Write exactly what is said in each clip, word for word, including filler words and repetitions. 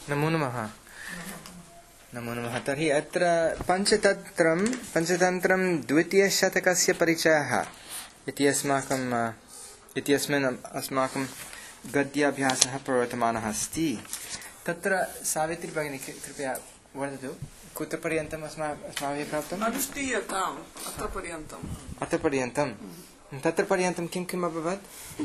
नमो नमः नमो नमः तर्हि अत्र पञ्चतन्त्रं पञ्चतन्त्रं द्वितीयशतकस्य परिचयः इति अस्माकं इत्यस्मिन् अस्माकं गद्याभ्यासः प्रवर्तमानः अस्ति। तत्र सावित्री भगिनी कृपया वदतु कुत्र पर्यन्तम् अस्माभिः प्राप्तम्? अनुष्ठीयताम् अत्र पर्यन्तम् अत्र पर्यन्तं तत्र पर्यन्तं किं किम् अभवत्?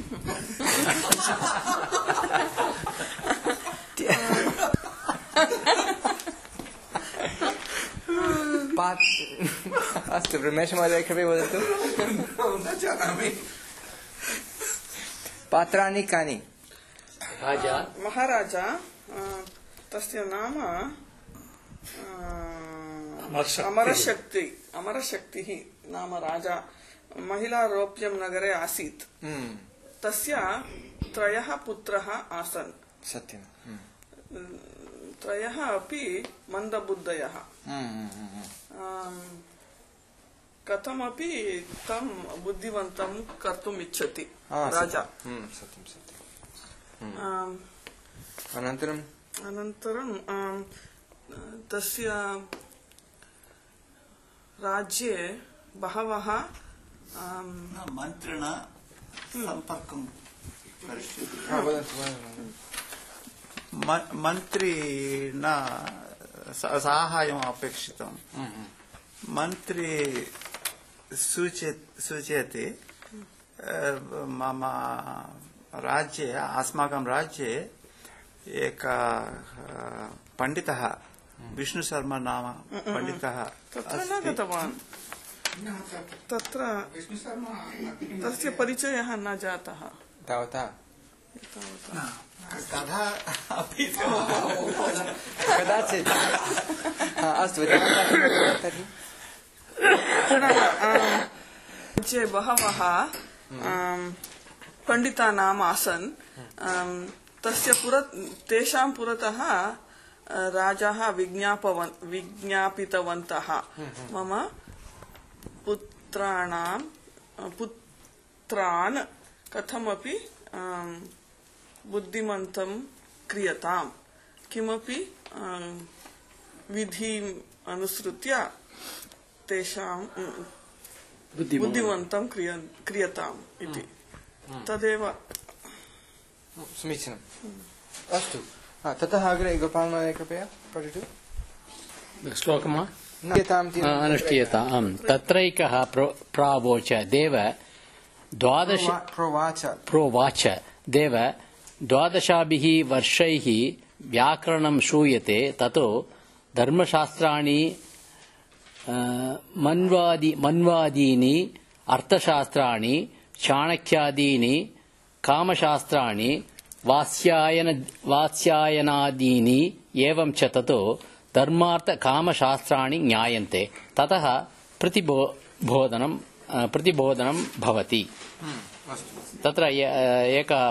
अस्तु रमेशमहोदय कृपया वदतु। न जानामि। पात्राणि कानि? राजा महाराजा तस्य नाम अमरशक्ति अमरशक्तिः नाम राजा महिलारोप्यं नगरे आसीत्। तस्य त्रयः पुत्रः आसन्। सत्यं। त्रयः अपि मन्दबुद्धयः। कथमपि तं बुद्धिवन्तं कर्तुम् इच्छति राजा। सत्यं सत्यं। अनन्तरं अनन्तरं तस्य राज्ये बहवः मन्त्रिणा सम्पर्कं मन्त्रिणा साहाय्यम् अपेक्षितं। मन्त्री सूचयति मम राज्ये अस्माकं राज्ये एक पण्डितः विष्णुशर्मा नाम पण्डितः तत्र न गतवान्। तत्र तस्य परिचयः न जातः तावता तथा अपि कदाचित् अस्तु राज्ये बहवः पण्डितानाम् आसन्। तस्य पुर तेषां पुरतः राजाः विज्ञापवन् विज्ञापितवन्तः मम पुत्राणां पुत्रान् कथमपि बुद्धिमन्तं क्रियताम्, किमपि विधिम् अनुसृत्य तेषां बुद्धिमन्तं क्रियताम् इति। तदेव समीचीनम्। अस्तु ततः अग्रे गोपालमहोदय कृपया पठतु। श्लोकम् अनुष्ठीयताम्। तत्रैकः प्रावोच देव द्वादश प्रोवाच प्रोवाच देव द्वादशाभिः वर्षैः व्याकरणं श्रूयते ततो धर्मशास्त्राणि मन्वादि मन्वादीनि अर्थशास्त्राणि चाणक्यादीनि कामशास्त्राणि वात्स्यायन वात्स्यायनादीनि एवं च ततो धर्मार्थ कामशास्त्राणि ज्ञायन्ते ततः प्रतिबोधनं प्रतिबोधनं भवति। तत्र एकः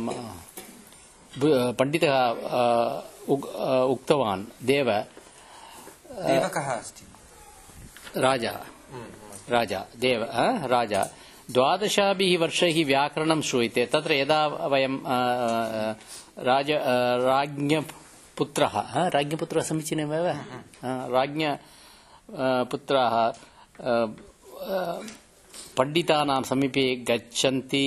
पण्डितः उक्तवान् देव देवकः अस्ति राजा राजा देव राजा द्वादशाभिः वर्षैः व्याकरणं श्रूयते। तत्र यदा वयं राज राज्ञपुत्रः राज्ञपुत्रः समीचीनमेव राज्ञपुत्राः पण्डितानां समीपे गच्छन्ति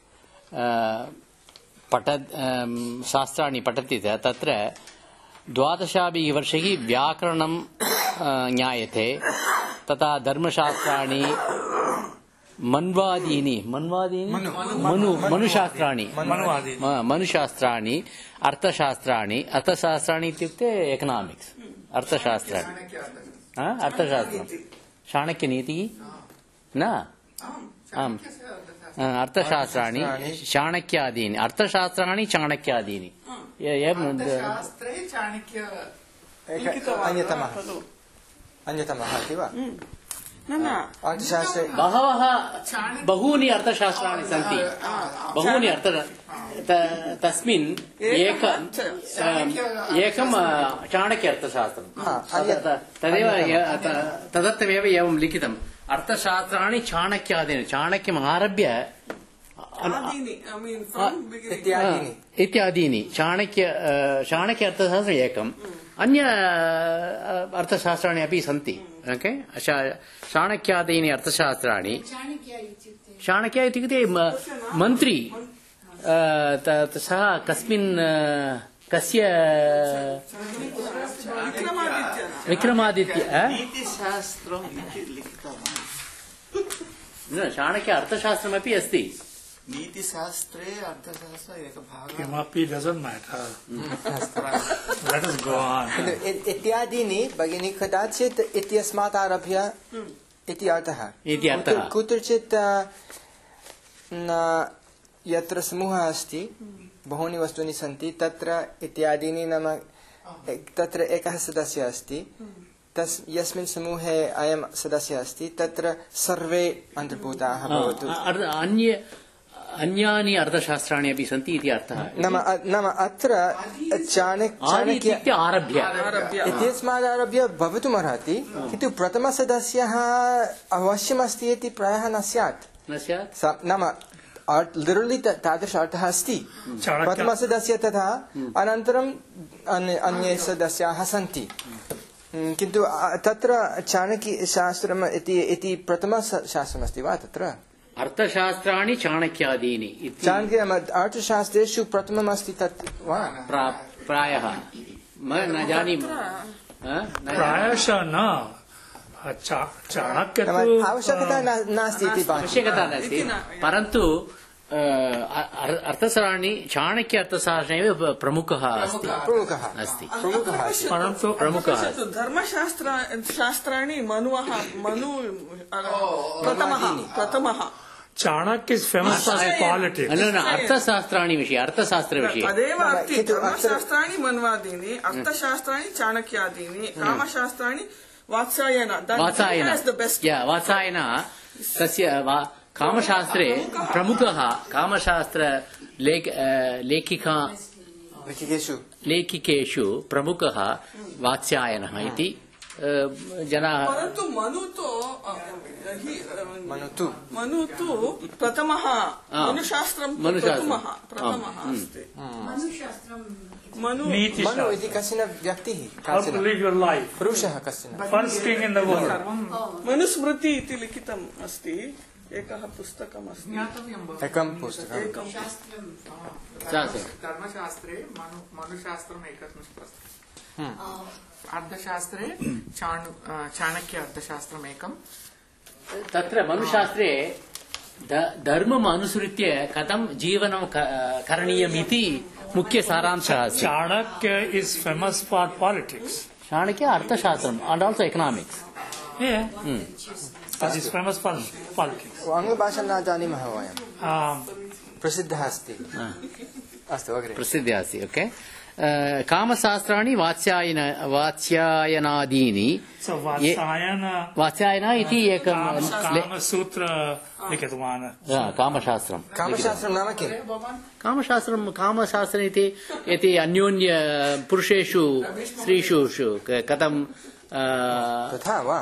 पठ शास्त्राणि पठति तत्र द्वादशाभिः वर्षैः व्याकरणं ज्ञायते तथा धर्मशास्त्राणि मन्वादीनि मन्वादीनि मनु मनुशास्त्राणि मनुशास्त्राणि अर्थशास्त्राणि अर्थशास्त्राणि इत्युक्ते एकोनामिक्स् अर्थशास्त्राणि अर्थशास्त्रं चाणक्यनीतिः न आम् अर्थशास्त्राणि चाणक्यादीनि अर्थशास्त्राणि चाणक्यादीनि अन्यतमः अन्यतमः अस्ति वा? अर्थशास्त्रे बहवः बहूनि अर्थशास्त्राणि सन्ति बहूनि अर्थ तस्मिन् एक एकं चाणक्य अर्थशास्त्रं तदेव तदर्थमेव एवं लिखितम् अर्थशास्त्राणि चाणक्यादीनि चाणक्यम् आरभ्य आदीनि I mean from beginning. इत्यादीनि इत्यादीनि चाणक्य चाणक्य अर्थशास्त्रम् एकम् अन्य अर्थशास्त्राणि अपि सन्ति ओके चाणक्यादीनि अर्थशास्त्राणि चाणक्य इत्युक्ते मन्त्री सः कस्मिन् कस्य विक्रमादित्य नीतिशास्त्रम् इति लिखितवान् चाणक्य अर्थशास्त्रमपि अस्ति नीतिशास्त्रे अर्थशास्त्र एकभागः किमपि doesn't matter. Let us go on. इत्यादीनि भगिनी कदाचित् इत्यस्मात् आरभ्य इति अर्थः इति अर्थः कुत्रचित् यत्र समूहः अस्ति बहूनि वस्तूनि सन्ति तत्र इत्यादीनि नाम तत्र एकः सदस्यः अस्ति तस् यस्मिन् समूहे अयं सदस्यः अस्ति तत्र सर्वे अन्तर्भूताः भवतु अन्ये अन्यानि अर्थशास्त्राणि अपि सन्ति इति अर्थः नाम नाम अत्र चाणक्य आरभ्य इत्यस्मादारभ्य भवितुमर्हति किन्तु प्रथमसदस्यः अवश्यमस्ति इति प्रायः न स्यात् न स्यात् नाम लिटरलि तादृश अर्थः अस्ति प्रथमसदस्य तथा अनन्तरं अन्ये सदस्याः सन्ति किन्तु तत्र चाणक्यशास्त्रम् इति प्रथमशास्त्रमस्ति वा तत्र अर्थशास्त्राणि चाणक्यादीनि चाणक्य अर्थशास्त्रेषु प्रथमम् अस्ति तत् वा प्रायः न जानीमः प्रायशः न चाणक्य आवश्यकता नास्ति इति आवश्यकता नास्ति परन्तु अर्थशास्त्राणि चाणक्य अर्थशास्त्रे एव प्रमुखः अस्ति प्रमुखः अस्ति प्रमुखः परन्तु प्रमुखः धर्मशास्त्र शास्त्राणि मनुः मनु प्रथमः प्रथमः Chanakya is famous for politics. न न अर्थशास्त्राणि विषये अर्थशास्त्रविषये तदेव अस्ति धर्मशास्त्राणि मन्वादीनि अर्थशास्त्राणि चाणक्यादीनि कामशास्त्राणि वात्सायन वात्सायन वात्सायन तस्य कामशास्त्रे प्रमुखः कामशास्त्र लेखिका लेखिकेषु प्रमुखः वात्सायनः इति जनाः परन्तु मनु तु मनु तु मनु तु प्रथमः मनुशास्त्रं प्रथमः प्रथमः अस्ति मनु मनु इति कश्चन व्यक्तिः How to live your life. पुरुषः कश्चन First king in the world. Manusmriti इति लिखितम् अस्ति एकः पुस्तकम् अस्ति एकं पुस्तकम् धर्मशास्त्रे मनु मनुशास्त्रम् एकत्वं अर्थशास्त्रे चाणक्य अर्थशास्त्रम् एकम् तत्र मनुशास्त्रे धर्मम् अनुसृत्य कथं जीवनं करणीयमिति मुख्य सारांशः अस्ति Chanakya is famous for politics. Chanakya अर्थशास्त्रम् and also economics. Yeah. But is famous for politics. आङ्ग्लभाषां न जानीमः वयं प्रसिद्धः अस्ति अस्तु अग्रे प्रसिद्धः अस्ति ओके कामशास्त्राणि वात्स्यायन वात्स्यायनादीनि वात्स्यायन इति एकं कामसूत्र लिखितवान् कामशास्त्रं कामशास्त्रं नाम किं कामशास्त्रं कामशास्त्रम् इति इति अन्योन्य पुरुषेषु स्त्रीषु कथं तथा वा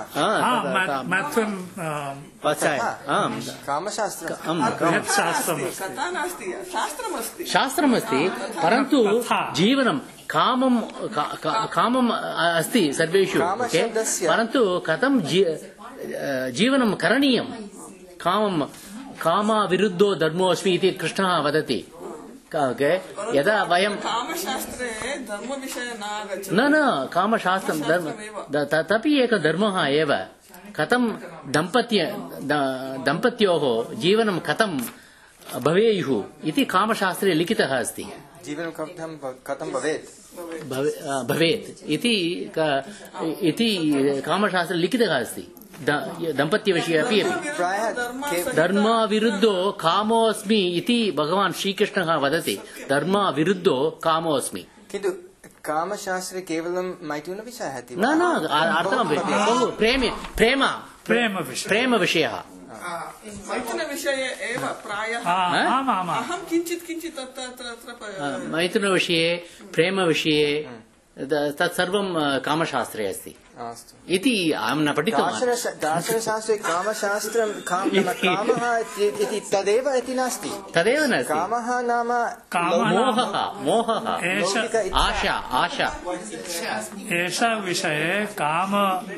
शास्त्रमस्ति परन्तु जीवनं कामं कामम् अस्ति सर्वेषु परन्तु कथं जीवनं करणीयं कामं कामविरुद्धो धर्मोऽस्मि इति कृष्णः वदति यदा वयं कामशास्त्रे धर्मविषये न न कामशास्त्रं धर्म तदपि एकः धर्मः एव कथं दम्पत्य दम्पत्योः जीवनं कथं भवेयुः इति कामशास्त्रे लिखितः अस्ति जीवनं कथं भवेत् भवेत् इति इति कामशास्त्रे लिखितः अस्ति दम्पत्यविषये अपि धर्मविरुद्धो कामोऽस्मि इति भगवान् श्रीकृष्णः वदति धर्मविरुद्धो कामोऽस्मि किन्तु कामशास्त्रे केवलं मैथुनविषयः न न अर्थं प्रेम प्रेम प्रेमविषयः मैथुनविषये एव प्रायः अहं किञ्चित् किञ्चित् तत्र मैथुनविषये प्रेमविषये तत्सर्वं कामशास्त्रे अस्ति अस्तु इति अहं न पठितवान्। दार्शन दार्शनशास्त्रे कामशास्त्रं काम नाम कामः इति तदेव इति नास्ति। तदेव नास्ति। कामः नाम मोहः मोहः लौकिक इच्छा। आशा आशा एषा विषये काम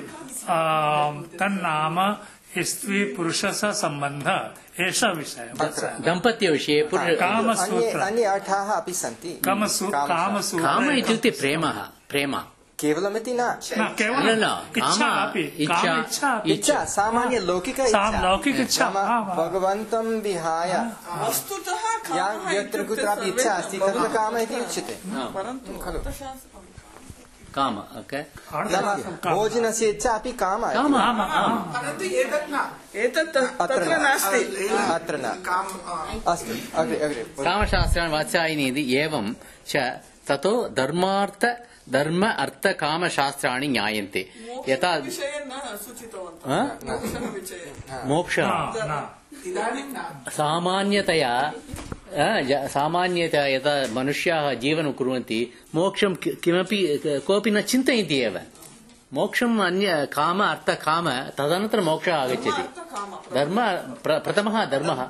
तन्नाम स्त्री पुरुषस्य सम्बन्धः एषा विषयः दम्पत्यविषये कामसूत्र अन्ये अर्थाः अपि सन्ति। कामसूत्र कामसूत्र काम इत्युक्ते प्रेमः प्रेम केवलमिति न केवलं इच्छा इच्छा इच्छा सामान्य लौकिक लौकिक इच्छा भगवन्तं विहाय वस्तुतः यत्र कुत्रापि इच्छा अस्ति तत्र काम इति उच्यते खलु। काम ओके भोजनस्य इच्छा अपि काम परन्तु एतत् न एतत् तत्र नास्ति अत्र न अस्तु अग्रे अग्रे कामशास्त्राणि वात्स्यायिनी इति एवं च ततो धर्मार्थ धर्म अर्थ कामशास्त्राणि ज्ञायन्ते यथा विषये न सूचितवन्तः मोक्ष इदानीं न सामान्यतया सामान्यतया यदा मनुष्याः जीवनं कुर्वन्ति मोक्षं किमपि कोऽपि न चिन्तयन्ति एव। मोक्षम् अन्य काम अर्थ काम तदनन्तरं मोक्षः आगच्छति। धर्म प्रथमः धर्मः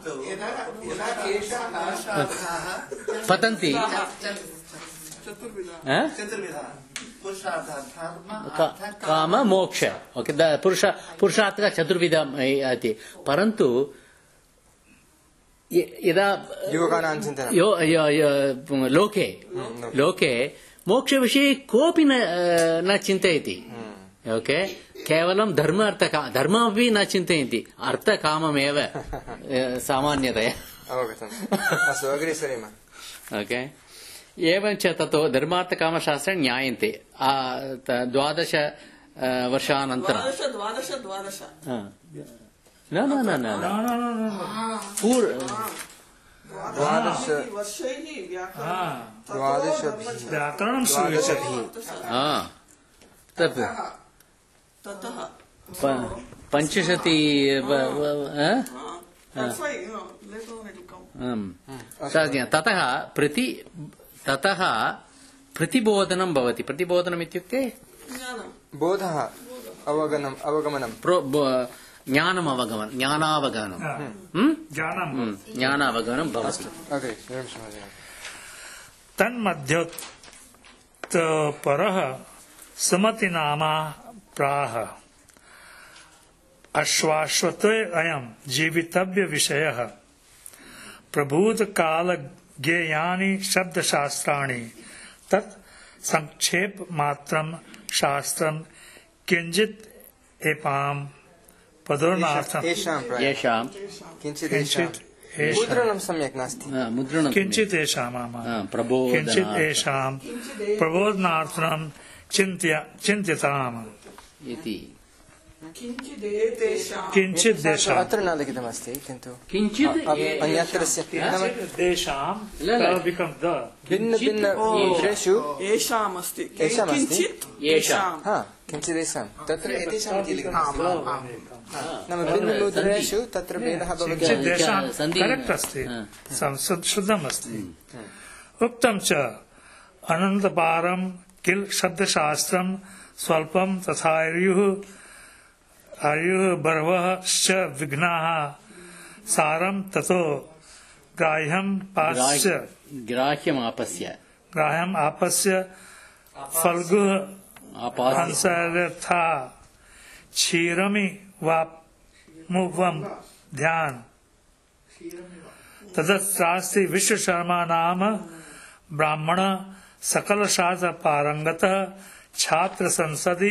पतन्ति काम मोक्ष ओके पुरुष पुरुषार्थः चतुर्विधः अस्ति। परन्तु यदा युवकानां चिन्तनं लोके लोके मोक्षविषये कोऽपि न न चिन्तयति ओके केवलं धर्म अर्थ धर्ममपि न चिन्तयन्ति अर्थकाममेव सामान्यतया अवगतम्। अस्तु अग्रे सरेम। ओके एवञ्च ततो धर्मार्थकामशास्त्रे ज्ञायन्ते द्वादश वर्षानन्तरं द्वादश द्वादश न न न न पूर्व द्वादश वर्षैः द्वादश व्याकरणं तत् ततः पञ्चशति ततः प्रति ततः प्रतिबोधनं भवति। प्रतिबोधनम् इत्युक्ते बोधः अवगमनम् अवगमनं ज्ञानम् अवगमनं ज्ञानावगमनं ज्ञानावगमनं भवति। तन्मध्योत्तरः समतिनामा प्राह अश्वाश्वते अयं जीवितव्य विषयः प्रभूतकाल ज्ञेयानि शब्दशास्त्राणि तत् संक्षेप मात्रं शास्त्रं किंचित् एपां पदोर्नार्थं येषां किंचित् मुद्रणं सम्यक् नास्ति मुद्रणं किंचित् येषां किंचित् येषां प्रबोधनार्थं चिन्त्य चिन्त्यताम् इति किंचित् देशां अत्र न लिखितमस्ति किन्तु किंचित् अन्यत्र देशां भिन्न भिन्न मुद्रेषु येषाम् अस्ति किंचित् येषां किंचित् येषां तत्र एतेषाम् इति लिखितमस्ति नाम भिन्न मुद्रेषु तत्र भेदः भवति। करेक्ट् अस्ति शुद्धम् अस्ति। उक्तं च अनन्तपारं किल शब्दशास्त्रं स्वल्पं तथायुः आयुः बहवः च विघ्नाः सारं ततो ग्राह्यं पास्य ग्राह्यम् आपस्य ग्राह्यम् आपस्य फल्गुः हंसयथा क्षीरमि वाप्मुवं ध्यान तदस्त्रास्ति विश्वशर्मा नाम ब्राह्मण सकल शास्त्र पारंगतः छात्र संसदि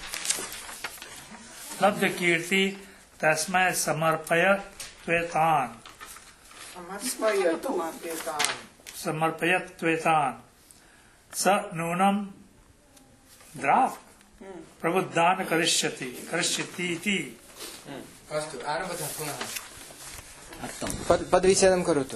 लब्ध कीर्ति तस्मै समर्पयत्वेतान् समर्पयत्वेतान् स नूनं द्राक् प्रबुद्धान् करिष्यति करिष्यति इति। अस्तु आरभतः पुनः पदविच्छेदं करोतु।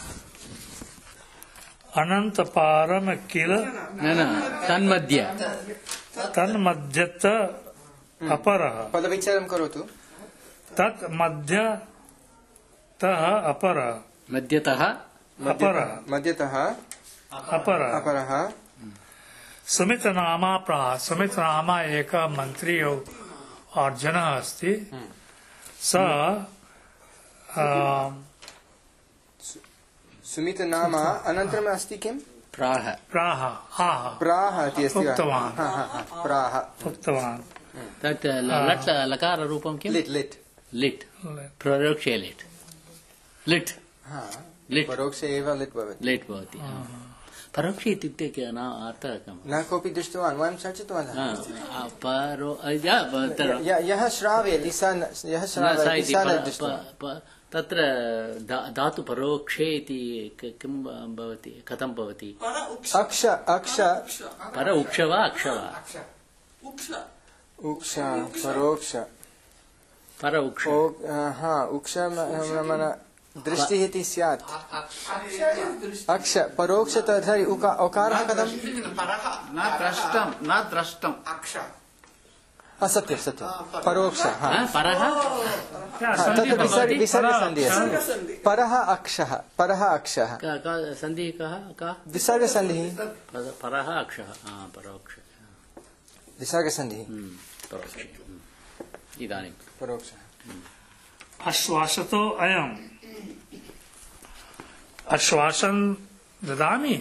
अनन्तपारं किल न न तन्मध्ये तन्मध्यत अपरः पदविच्छेदं करोतु। तत् मध्यतः अपरः मध्यतः अपरः मध्यतः अपरः अपरः सुमित नामा प्राह सुमित नामा एक मंत्री और जन अस्ति स सुमित नाम अनन्तरम् अस्ति किम् प्राह प्राह आह प्राह इति अस्ति वा? उक्तवान् हा, हा, हा, प्राह उक्तवान् तत् लट् लकाररूपं किं लिट् लिट् लिट् परोक्षे लिट् लिट् हा लिट् परोक्षे एव लिट् भवति लिट् भवति परोक्षे इत्युक्ते के न अर्थः कः न कोऽपि दृष्टवान् वयं चर्चितवन्तः परो या, तर- य- यः श्रावे लिसा न- यः न, श्रावे सा इति लिसा न प- दृष्टवान् प- प- तत्र धा- धातु परोक्षे इति क- किं भवति कथं भवति पर उक्ष अक्ष अक्ष पर उक्ष वा अक्ष वा उक्ष उक्ष परोक्ष पर उक्ष ओ- हा उक्ष म- मन दृष्टिः इति स्यात् अक्ष परोक्ष तर्हि उका- ओकारः कथं परः न द्रष्टं न द्रष्टम् अक्ष हा, सत्यं सत्यं परोक्ष हा हा, परः हा, तत्र विसर्ग विसर्गसन्धिः अस्ति परः अक्षः परः अक्षः क- क- सन्धिः कः कः विसर्गसन्धिः पर- परः अक्षः हा, परोक्ष विसर्गसन्धिः हम्म, परोक्षे हम्म। इदानीं परोक्षः आश्वासतो अयम् आश्वासन ददामि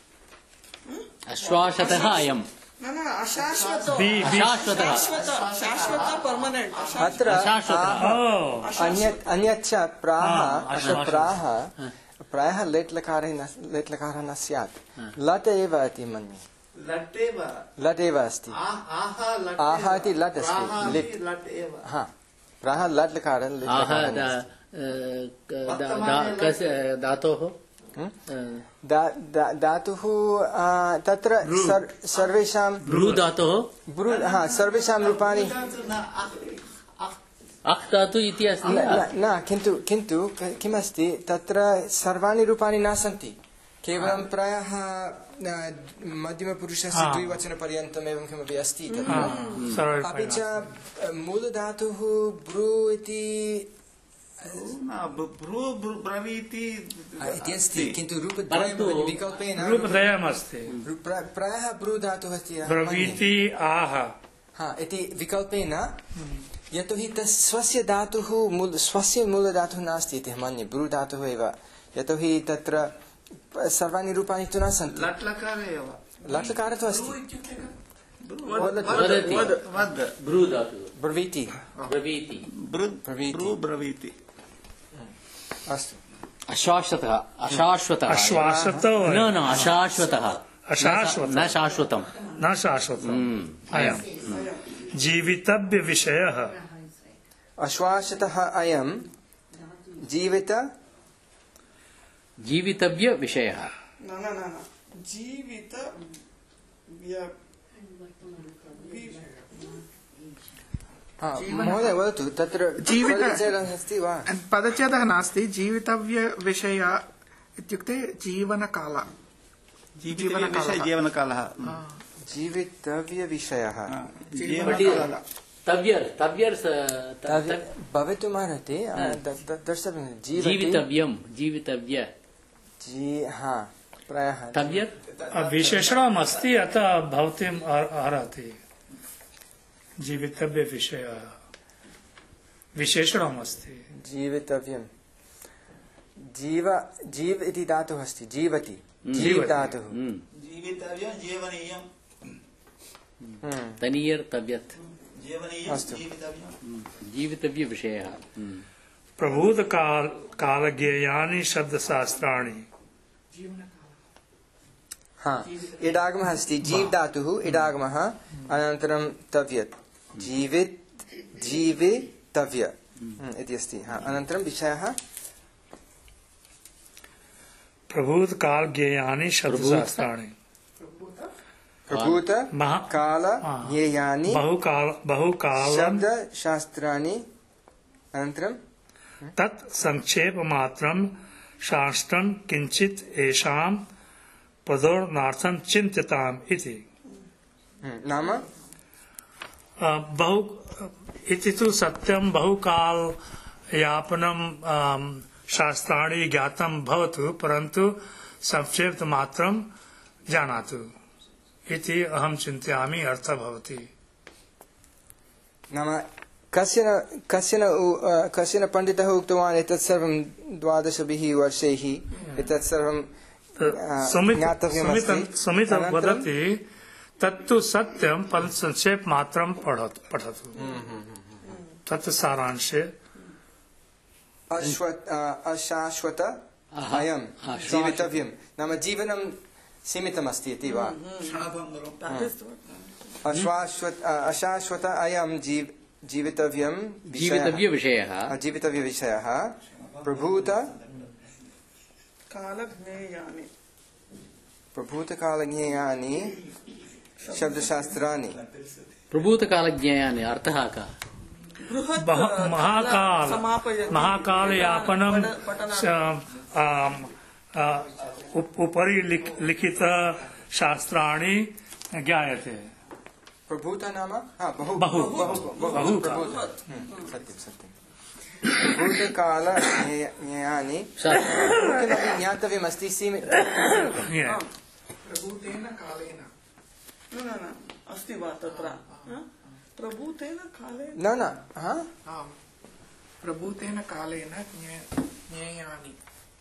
आश्वासतः अयम् न न अशाश्वतो बि- बि- अशाश्वतः शाश्वत शाश्वत परमानेंट अत्र अशाश्वतः ओ अन्यत् अन्यच्च प्राह हा, अत्र प्राह प्रायः लेट् लकारे न लेट् लकारः न स्यात् लट् एव इति मन्ये लट् एव लट् एव अस्ति आह लट् आह इति लट् अस्ति प्राह लिट् लट् एव हा प्राह लट् लकारः लिट् आह लकारः दा- नास्ति। अ, दा- दा- कस्य धातोः अ, दा- दा- धातुः आ, तत्र सर्- सर्वेषां ब्रू धातोः ब्रू हा सर्वेषां रूपाणि अक् धातु इति अस्ति न न- न किन्तु किन्तु क- किमस्ति तत्र सर्वाणि रूपाणि न सन्ति केवलं प्रायः न, मध्यमपुरुषस्य हा। द्विवचनपर्यन्तम् एवं किमपि अस्ति तत्र सरल अपि च अ, मूलधातुः ब्रू इति भ्रू ब्रवीति अ, इति अस्ति किन्तु रूपद्वयं परन्तु विकल्पेन रूपद्वयमस्ति प्रा- प्रायः ब्रू धातुः अस्ति अहं ब्रवीति आह हा इति विकल्पेन यतोहि तस् स्वस्य धातुः मूल स्वस्य मूलधातुः नास्ति इति अहं मन्ये ब्रू धातुः एव यतोहि तत्र सर्वाणि रूपाणि तु न सन्ति लट् लकार एव लट् लकारः तु अस्ति वदति वद् वद् ब्रू धातुः ब्रवीति ब्रवीति ब्रु- ब्रवीति। ब्रू ब्रवीति अस्तु अशाश्वतः अशाश्वतः आश्वासतो न न अशाश्वतः अशाश्वतः न शाश्वतम् न शाश्वतम् अयम् जीवितव्य विषयः अश्वासतः अयं जीवित जीवितव्य विषयः न न न न जीवित व्य- हा, महोदय वदतु तत्र जीवित- परिचयः अस्ति वा पदच्छेदः नास्ति जीवितव्यविषय इत्युक्ते जीवनकाल जीवनकालः जीवनकालः जीवितव्यविषयः जीवनकालः तव्यर् तव्यर् स- त- तद् त- भवितुमर्हति अ, द- द- द्रष्टव्यं जीवति जीवितव्यं जीवितव्य जी हा प्रायः तव्यर् विशेषणम् अस्ति अतः भवतीम् अर्हति जीवितव्य विषयः विशेषणम् अस्ति जीवितव्यं जीव जीव इति धातुः अस्ति जीवति जीव जीवति। धातुः हम्म। जीवितव्यं जीवनीयं हम्म, तनीयर् तव्यत् जीवनीयं अस्तु। जीवितव्यं जीवितव्य विषयः हम्म। प्रभूत काल कालज्ञेयानि शब्दशास्त्राणि हा इडागमः अस्ति जीव धातुः इडागमः अनन्तरं तव्यत् जीवित जीवितव्य हम्म, इति अस्ति हा अनन्तरं विषयः प्रभूत काल ज्ञेयानि शब्दशास्त्राणि प्रभूत महा काल हा। ज्ञेयानि बहुकाल बहुकालं शब्दशास्त्राणि अनन्तरं तत् संक्षेप मात्रं शास्त्रं किंचित एषां पदोर्नार्थं चिन्त्यताम् इति हम्म, नाम अ, बहु इति तु सत्यं बहुकाल यापनं अम, शास्त्राणि ज्ञातं भवतु परन्तु संक्षेप मात्रं जानातु इति अहं चिन्तयामि अर्थः भवति। नाम कश्चन कश्चन कश्चन पण्डितः उक्तवान् एतत् सर्वं द्वादशभिः वर्षैः एतत् सर्वं ज्ञातव्यमस्ति। समितं वदति तत्तु सत्यं परन्तु संक्षेप मात्रं पठतु। तत् सारांशे अशाश्वत अयं जीवितव्यं नाम जीवनं सीमितमस्ति इति वा? अशाश्वत अयं जीवितव्यं जीवितव्यविषयः जीवितव्यविषयः प्रभूत कालज्ञेयानि प्रभूतकालज्ञेयानि शब्दशास्त्राणि। प्रभूतकालज्ञेयानि अर्थः का? महाकाल महाकालयापनं उपरि लिखित शास्त्राणि ज्ञायते। प्रभूत नाम बहु बहु बहु सत्यं सत्यं प्रभूतकाल ज्ञेयानि ज्ञातव्यमस्ति। प्रभूतेन कालेन न न न अस्ति वा तत्र प्रभूतेन कालेन न न प्रभूतेन कालेन ज्ञेयानि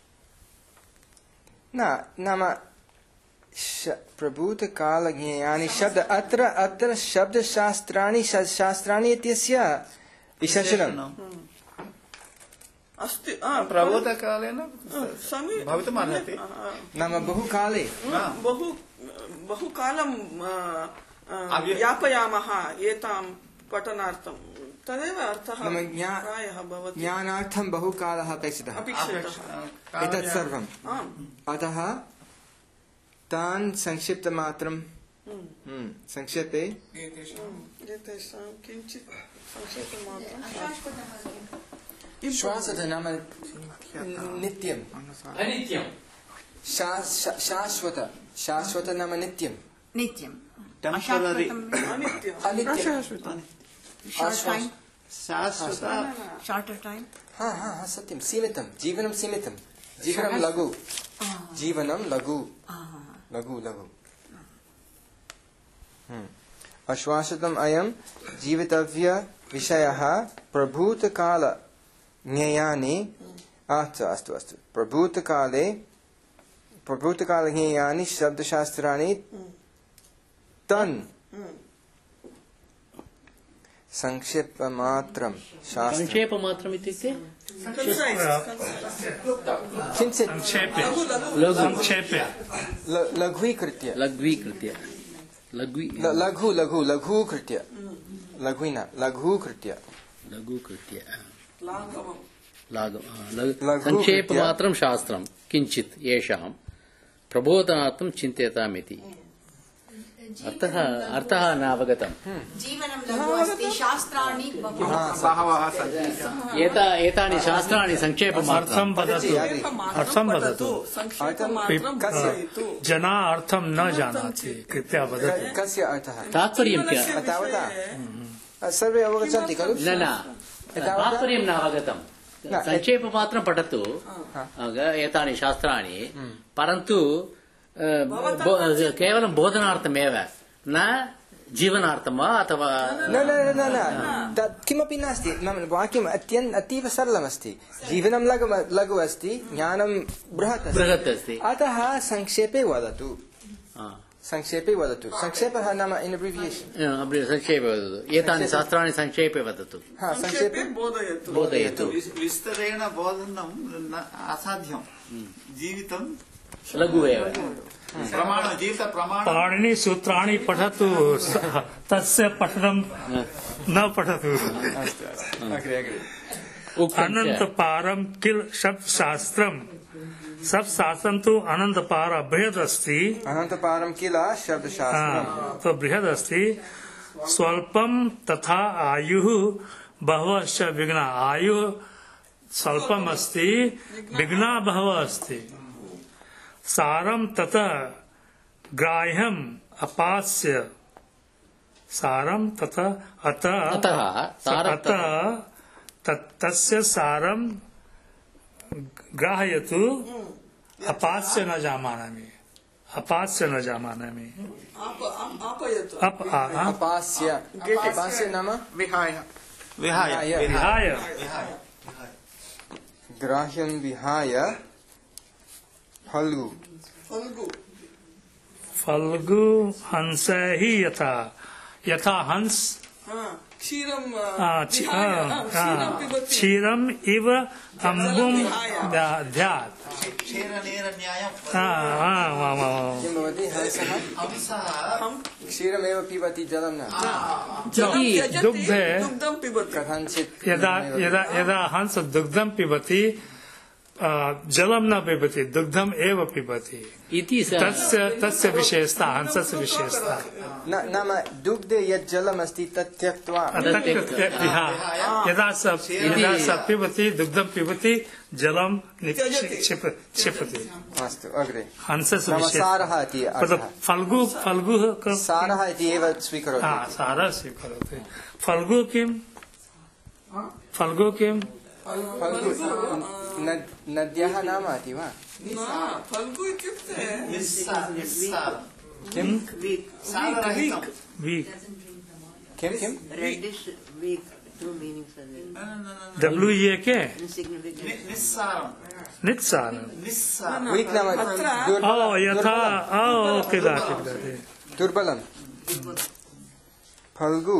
न नाम प्रभूतकालज्ञेयानि शब्द अत्र अत्र शब्दशास्त्राणि शास्त्राणि इत्यस्य विशेषणम् अस्ति। प्रभूतकालेन समी भवितुमर्हति नाम बहुकाले बहु बहुकालं यापयामः एतां पठनार्थं तदेव अर्थः प्रायः भवति। ज्ञानार्थं बहुकालः अपेक्षितः एतत् सर्वम्। अतः तान् संक्षिप्तमात्रं संक्षेपे एतेषां किञ्चित् संक्षेपमात्रं श्वासः नाम नित्यम् अनित्यं शाश्वत शाश्वत नाम नित्यं नित्यं टेम्पररी शॉर्टर टाइम हाँ हाँ हाँ सत्यं सीमितं जीवनं सीमितं जीवनं लघु जीवनं लघु लघु लघु अश्वासतम् अयं जीवितव्य विषयः प्रभूतकाल ज्ञेयानि अस्तु अस्तु अस्तु प्रभूतकाले प्रभूतकालज्ञेयानि शब्दशास्त्राणि तन् संक्षेपमात्रं शास्त्रं। संक्षेपमात्रम् इत्युक्ते किञ्चित् संक्षेपे संक्षेपे लघुीकृत्य लघ्वीकृत्य लघ्वी लघु लघु लघूकृत्य लघुना लघूकृत्य लघुकृत्य लघु संक्षेपमात्रं शास्त्रं किञ्चित् येषां प्रबोधनार्थं चिन्तयतामिति। अर्थः अर्थः न अवगतम्। जीवनं लघु अस्ति शास्त्राणि बहवः सन्ति। एता एतानि शास्त्राणि संक्षेपमात्रम्। अर्थं वदतु अर्थं वदतु। जना अर्थं न जानाति कृपया वदतु। कस्य अर्थः तात्पर्यं क्या? तावता सर्वे अवगच्छन्ति खलु? न न तात्पर्यं न अवगतं। संक्षेपमात्रं पठतु एतानि शास्त्राणि परन्तु केवलं बोधनार्थमेव न जीवनार्थं वा अथवा न न न न तत् किमपि नास्ति। नाम वाक्यम् अत्यन्त अतीव सरलमस्ति। जीवनं लघु लघु अस्ति ज्ञानं बृहत् बृहत् अस्ति अतः संक्षेपे वदतु संक्षेपे वदतु। संक्षेपः नाम इन् अब्रिवियेशन् संक्षेपे वदतु। एतानि शास्त्राणि संक्षेपे वदतु संक्षेपे बोधयतु बोधयतु। विस्तरेण बोधनं असाध्यं जीवितं लघु एव प्रमाण जीवित प्रमाण पाणिनि सूत्राणि पठतु तस्य पठनं न पठतु। अनंत पारम किल शब्द शास्त्रम सब शास्त्रम तो अनंत पार बृहद अस्ति। अनंत पारम किल शब्द शास्त्रम तो बृहद अस्ति। स्वल्पम तथा आयुः बहवश्च विघ्ना। आयुः स्वल्पम अस्ति विघ्ना बहवः अस्ति। सारम तथा ग्राह्यम अपास्य सारम तथा अतः अतः तस्य सारम ग्राह्यतु अपास्य न जानामि। अपास्य न जानामि आप आप- आपयतु अप आ आ- अपास्य अपास्य नाम विहाय विहाय विहाय ग्राह्यं विहाय फल्गु फल्गु फल्गु हंस ही यथा यथा हंस हाँ, क्षीरं आ, क्षी- आ, विहाय, हाँ, क्षीरं आ, पिबति क्षीरम इव अम्बुम ध्यात् क्षीरनीरन्यायं आ, आ, वा, वा, वा। किं भवति हंसः हम क्षीरमेव पिबति जलं न जलं यदि त्यजति, दुग्धे दुग्धं पिबति कथञ्चित् यदा यदा यदा हंस दुग्धं पिबति आ, जलं न पिबति दुग्धम् एव पिबति इति स- तस्य तस्य विशेषता हंसस्य विशेषता न नाम दुग्धे यत् जलम् अस्ति तत् त्यक्त्वा यदा स यदा स पिबति दुग्धं पिबति जलं त्यजति। क्षिप- क्षिपति अस्तु अग्रे हंसस्य नाम विशेषता सारः इति अर्थः फल्गु फल्गु क- सारः इति एव स्वीकरोति हा सारः स्वीकरोति फल्गु किं फल्गु किं फल्गु न- नद्याः नाम इति वा न फल्गु इत्युक्ते किं साररहितं वि किं किं Reddish, weak, two meanings are there. W A K Insignificant. निस्सारं नित्सार निस्सारं week नाम दुर्- ओ यथा ओ किदा किदा दुर्बलं फल्गु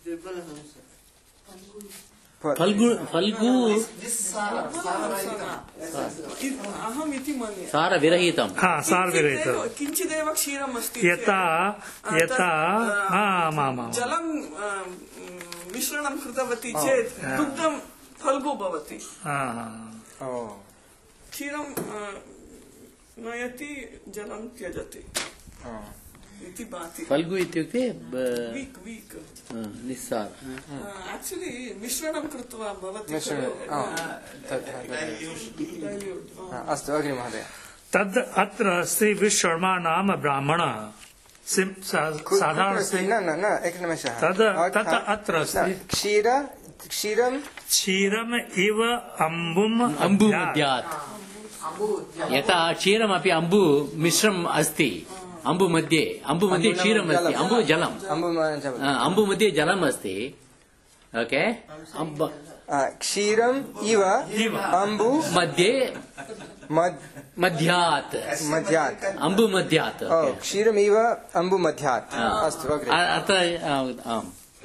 फ- फल्गु फल्गु निस्सारं साररहितं इ- अहम् इति मन्ये सारविरहितं हा सार्विरहित किञ्चिदेव- किञ्चिदेव क्षीरम् अस्ति यथा यथा हा मा मा जलं अं, मिश्रणं कृतवती चेत् दुग्धं फल्गु भवति हा ओ क्षीरं अं, नयति जलं त्यजति ओ इति भाति फल्गु इत्युक्ते ब- वीक् वीक् हा, निस्सार आक्चुलि मिश्रणं कृत्वा भवति मिश्रण खलु? ओ, तत्- तत्- Dilute, हा, अस्तु अग्रे महोदय तद् अत्र श्री विश्वकर्मा नाम ब्राह्मण सिं- सा- साधारण कुत्र अस्ति? से न न न एकनिमेषः तद् अर्थात्- तत् अत्र अस्ति न, क्षीर क्षीरं क्षीरम इव अम्बुम अम्बुमद्यात् यथा क्षीरमपि अम्बु मिश्रम् अस्ति अम्बु मध्ये अम्बु मध्ये क्षीरम् अस्ति अम्बु जलम् अम्बुमजलं हा, अम्बु मध्ये जलम् अस्ति ओके अम्ब क्षीरम् इव अम्बु मध्ये मध् मध्यात् मध्यात् अम्बु मध्यात् ओ क्षीरमिव अम्बु मध्यात् अस्तु अग्रे अत्र आम्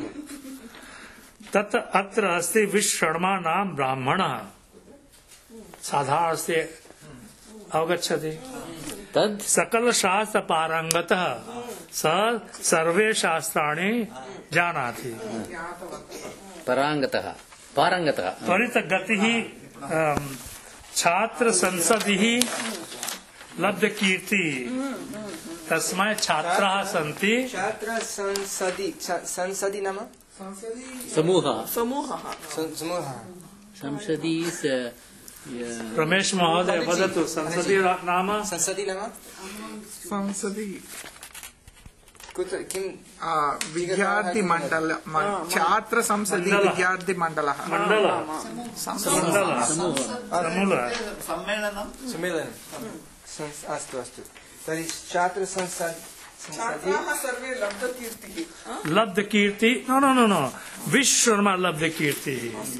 तत् अत्र अस्ति विश्वकर्मा नाम ब्राह्मण साधारण से अवगच्छति तद् सकल शास्त्र पारंगतः स सर्वे शास्त्राणि जानाति पराङ्गतः पारङ्गतः त्वरित गतिः अम, छात्र संसदिः लब्ध कीर्ति तस्मै छात्राः सन्ति छात्र संसदि छ- संसदि नाम समूह समूहः सं- समूहः संसदि स- य- रमेश महोदय वदतु संसदि नाम संसदि नाम संसदि कुत्र किं आ, विद्यार्थिमण्डल म- छात्र संसदि मण्डलः। विद्यार्थिमण्डलः मण्डल मण्डल समूह सम्मेलनं सम्मेलनं संस्- अस्तु अस्तु तर्हि छात्र संसद् संसदि छात्राः सर्वे लब्धकीर्तिः हा? लब्ध कीर्ति no no no no Vishwakarma लब्ध कीर्ति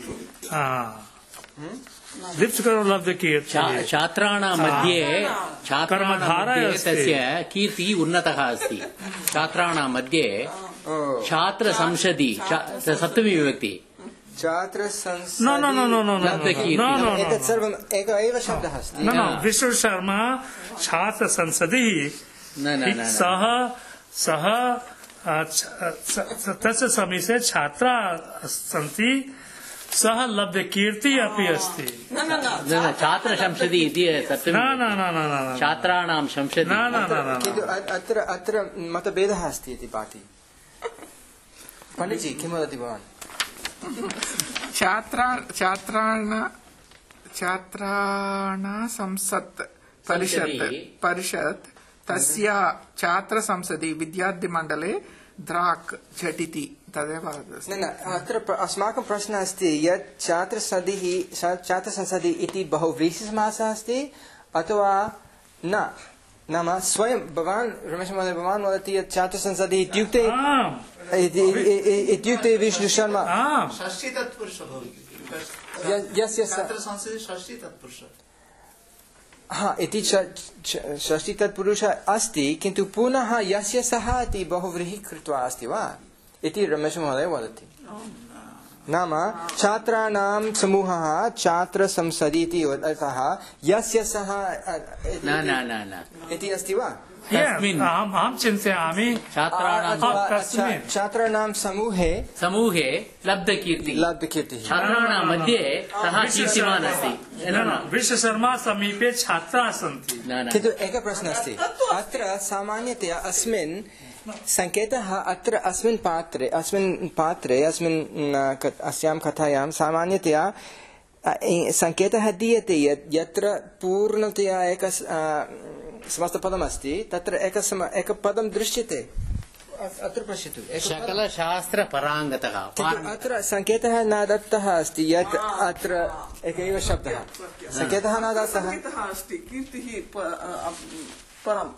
लिप्स करो लब्ध कीर्ति छा- छात्राणां मध्ये छात्राणां कर्मधारः मध्ये अस्ति। तस्य कीर्तिः उन्नतः अस्ति छात्राणां मध्ये ओ छात्र संसदि छा- सप्तमी विभक्ति छात्र संसदि no no no no no no लब्धकीर्ति। नो नो एतत् सर्वम् एक एव शब्दः अस्ति नो नो विश्वशर्मा छात्र संसदि न न न न सः सः अ, छ- स- स- तस्य समीपे छात्राः सन्ति सः लब्ध कीर्ति अपि अस्ति न न न न न छात्र संसदि इति न सप्तमी न न न न न छात्राणां संसदि न न न न किन्तु अ- अत्र अत्र मतभेदः अस्ति इति भाति पण्डितजी किं वदति भवान् छात्रा छात्राण छात्राण संसत् परिषत् संसदि। परिषत् तस्य छात्र संसदि विद्यार्थिमण्डले द्राक् झटिति तदेव अस्ति। न न अत्र प्र- अस्माकं प्रश्नः अस्ति यत् छात्रसदिः छात्रसंसदि इति बहुव्रीहिसमासः अस्ति अथवा न नाम स्वयं भवान् रमेशमहोदय भवान् वदति यत् छात्रसंसदि इत्युक्ते आम् इति- इ- इ- इत्युक्ते विष्णुशर्मा आम् षष्ठी तत्पुरुष भवति य- यस्य स- छात्र संसदि षष्ठी तत्पुरुष हा इति ष- ष- षष्ठी तत्पुरुष अस्ति किन्तु पुनः यस्य सः इति बहुव्रीहि कृत्वा अस्ति वा इति रमेशमहोदय वदति नाम छात्राणां समूहः छात्रसंसदि इति अतः यस्य सः अ, न न न न इति अस्ति वा तस्मिन् अहम् अहं चिन्तयामि छात्राणां अथवा तस्मिन्। छा- छात्राणां समूहे समूहे लब्धकीर्तिः लब्धकीर्तिः छात्राणां मध्ये सः कीर्तिमान् अस्ति न न विश्वशर्मा समीपे छात्राः सन्ति न न किन्तु एकः प्रश्नः अस्ति अत्र सामान्यतया अस्मिन् सङ्केतः अत्र अस्मिन् पात्रे अस्मिन् पात्रे अस्मिन् न, क- अस्यां कथायां सामान्यतया अ, इ- सङ्केतः दीयते यत् यत्र पूर्णतया एक समस्तपदमस्ति तत्र एकसम एकपदं दृश्यते अ- अत्र पश्यतु एकपदं- सकलशास्त्रपराङ्गतः किन्तु अत्र सङ्केतः न दत्तः अस्ति यत् अत्र एक एव शब्दः सङ्केतः न दत्तः सङ्केतः अस्ति कीर्तिः प- अ- परम्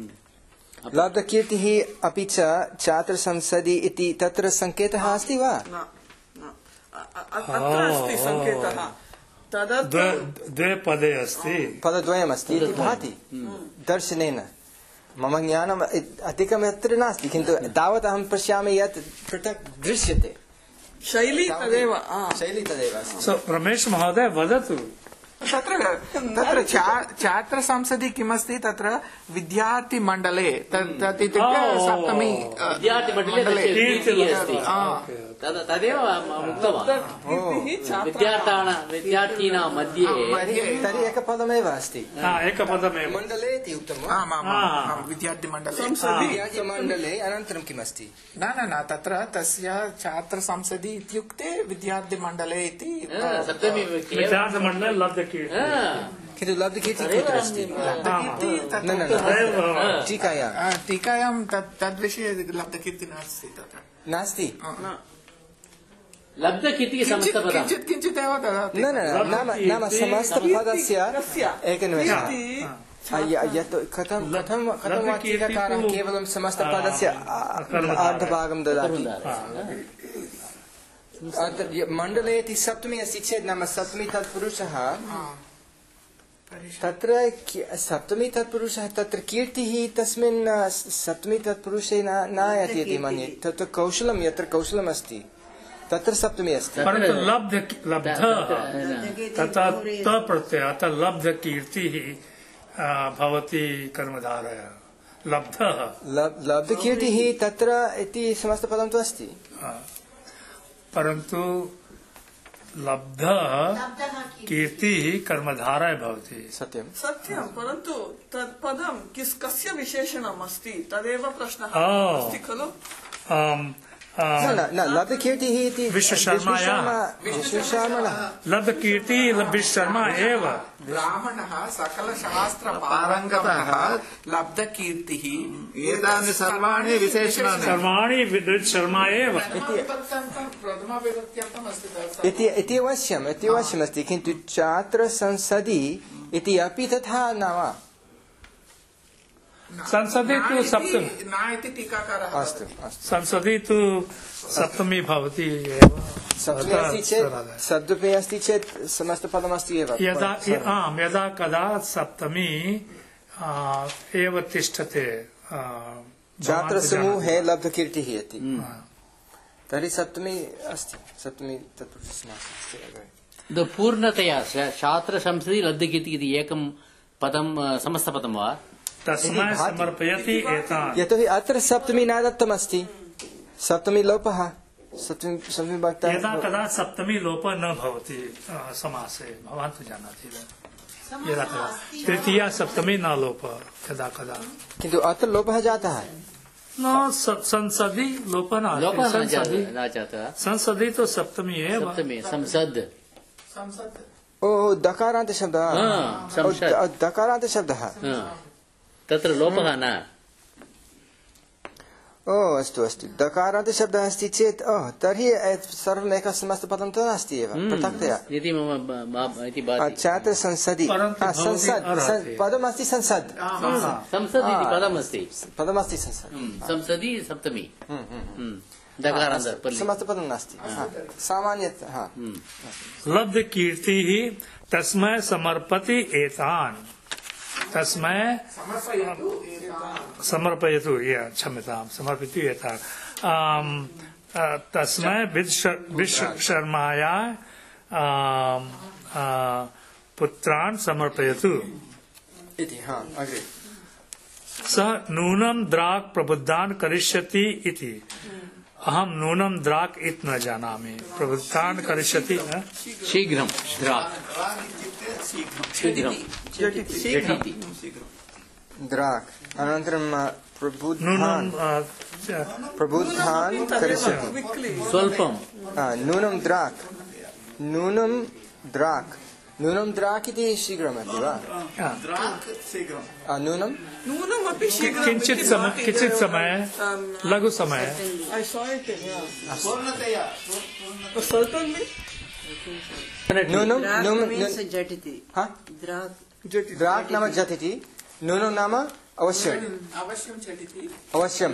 लब्धकीर्तिः अपि च छात्रसंसदि इति तत्र सङ्केतः अस्ति वा न न अ- अ- अत्र अस्ति सङ्केतः तदत्र द्वे द्वे पदे अस्ति पदद्वयमस्ति इति भाति दर्शनेन मम ज्ञानम् अधिकम् अत्र नास्ति किन्तु तावत् अहं पश्यामि यत् पृथक् दृश्यते शैली तदेव आ। शैली तदेव अस्ति सो रमेश महोदय वदतु तत्र तत्र छा- छात्रसंसदि किमस्ति तत्र विद्यार्थिमण्डले तत् तत् इत्युक्ते ओ, सप्तमी अ, विद्यार्थिमण्डले मण्डले। तस्य कीर्तिः अस्ति आ, तद- तदेव अहम् उक्तवान् कीर्तिः छात्रा विद्यार्थाणां विद्यार्थिनां मध्ये तर्हि तर्हि एकपदमेव अस्ति हा, एकपदमेव मण्डले इति उक्तं वा आम् आम् आम्, आम्, विद्यार्थिमण्डले विद्यार्थीमण्डले अनन्तरं किमस्ति न न न तत्र तस्य छात्रसंसदि इत्युक्ते विद्यार्थिमण्डले इति हा, सप्तमी केवलं- विद्यार्थमण्डले लब्धकीर्ति हा, किन्तु लब्धकीर्तिः कुत्र अस्ति लब्धकीर्ति तत्र- न न न टीकायां आ, टीकायां तत् तद्विषये लब्धकीर्ति नास्ति तत्र नास्ति लब्धकीर्तिः किञ्चित् समस्तपदम् किञ्चित् किञ्चित् एव ददाति न न न, नाम नाम समस्तपदस्य एकनिमेषः य- यत् कथं कथं कथं वाक्यकारः केवलं समस्तपदस्य आ- अर्धभागं ददाति अत्र य- मण्डले इति सप्तमी अस्ति चेत् नाम सप्तमी तत्पुरुषः तत्र कि- सप्तमी तत्पुरुषः तत्र कीर्तिः तस्मिन् अ, सप्तमी तत्पुरुषे न नायति इति मन्ये तत्र कौशलं यत्र कौशलम् अस्ति तत्र सप्तमी अस्ति परन्तु लब्ध लब्ध तथा त प्रत्यय अतः लब्ध कीर्तिः आ, भवति कर्मधारय लब्धः लब्- लब्धकीर्तिः तत्र इति समस्तपदं तु अस्ति आ, परन्तु लब्ध कीर्तिः कर्मधारय भवति सत्यं सत्यं परन्तु तत् पदं किस् कस्य विशेषणम् अस्ति तदेव प्रश्नः ओ। अस्ति खलु आम्, न आम्, न न लब्धकीर्तिः इति विश्वशर्मायाः। विश्वशर्मा- विश्वशर्मणः लब्ध कीर्तिः विश्वशर्मा एव ब्राह्मणः सकलशास्त्रपारङ्गतः लब्धकीर्तिः एतानि सर्वाणि विशेषणानि सर्वाणि विद्युत् शर्मा एव प्रथमविभक्त्यर्थम् अस्ति तत् इति इति अवश्यम् इति अवश्यमस्ति किन्तु छात्रसंसदि इति अपि तथा न वा संसदि तु सप्तमी न इति टीकाकारः अस्तु अस्तु संसदि तु सप्तमी भवति एव सप्तमी अस्ति चेत् सप्तमी अस्ति चेत् समस्तपदमस्ति एव यदा आम् यदा कदा सप्तमी आ, एव तिष्ठते आ, छात्रसमूहे लब्धकीर्तिः इति तर्हि सप्तमी अस्ति सप्तमी तत्पुरुषसमासः द- पूर्णतया श- छात्रसंसदि लब्धकीर्तिः इति एकं पदं अ, समस्तपदं वा तस्मै समर्पयति एतान् यतोहि अत्र सप्तमी न दत्तमस्ति सप्तमी लोपः सप्तमी सप्तमी भक्ता यदा कदा सप्तमी लोप न भवति आ, समासे भवान् तु जानाति यदा कदा तृतीया सप्तमी न लोप यदा कदा किन्तु अत्र लोपः जातः न स- संसदि लोप नास्ति लोपः न संसदि जातः- न जातः संसदि तो सप्तमी एव सप्तमी संसद् ओ दकारान्तशब्दः हा, संसद्। ओ, द- दकारान्तशब्दः हा, तत्र लोपः न ओ अस्तु अस्तु दकारान्त शब्दः अस्ति चेत् ओ तर्हि सर्वम् एकः समस्तपदं तु नास्ति एव पृथक्तया इति मम इति भाति छात्र संसदि संसद् पदमस्ति संसद् संसद् इति पदमस्ति पदमस्ति संसद् संसदि सप्तमी दकारान्त समस्तपदं नास्ति सामान्यतः लब्ध कीर्तिः तस्मै समर्पति एतान् तस्मै समर्पयतु या क्षम्यतां समर्पयतु एतान् तस्मै विश्वशर्माय पुत्रान् समर्पयतु इति हाँ अग्रे सः नूनं द्राक् प्रबुद्धान् करिष्यति इति अहम नूनं द्राक् इति न जानामि प्रबुद्धान् करिष्यति शीघ्रं द्राक् शीघ्रं द्राक् अनन्तरं प्रबुद्धान् प्रबुद्धान् करिष्यति स्वल्पं नूनं द्राक् नूनं द्राक् नूनं द्राक् इति शीघ्रमस्ति वा नूनं नूनमपि शीघ्रं किञ्चित् समय किञ्चित् समय लघु समय नूनं झटिति द्राक् नाम झटिति नूनं नाम अवश्यम् अवश्यं झटिति अवश्यम्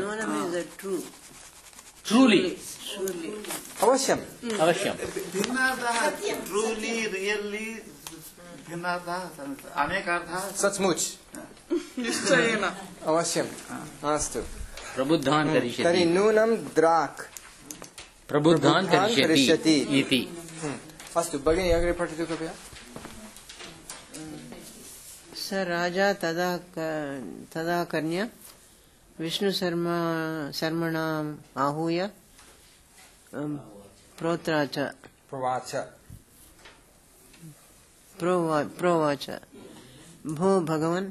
ट्रूली अवश्यम् अवश्यम् भिन्नार्थः ट्रूली रियली भिन्नार्थः अनेकार्थः सचमुच निश्चयेन अवश्यम् अस्तु प्रबुद्धान् करिष्यति तर्हि नूनं द्राक् प्रबुद्धान् करिष्यति इति अस्तु भगिनी अग्रे पठतु कृपया स राजा तदा तदा कर्ण्य विष्णु शर्मा शर्मणाम् आहूय प्रोत्राच प्रवाच प्रोवाच भो भगवन्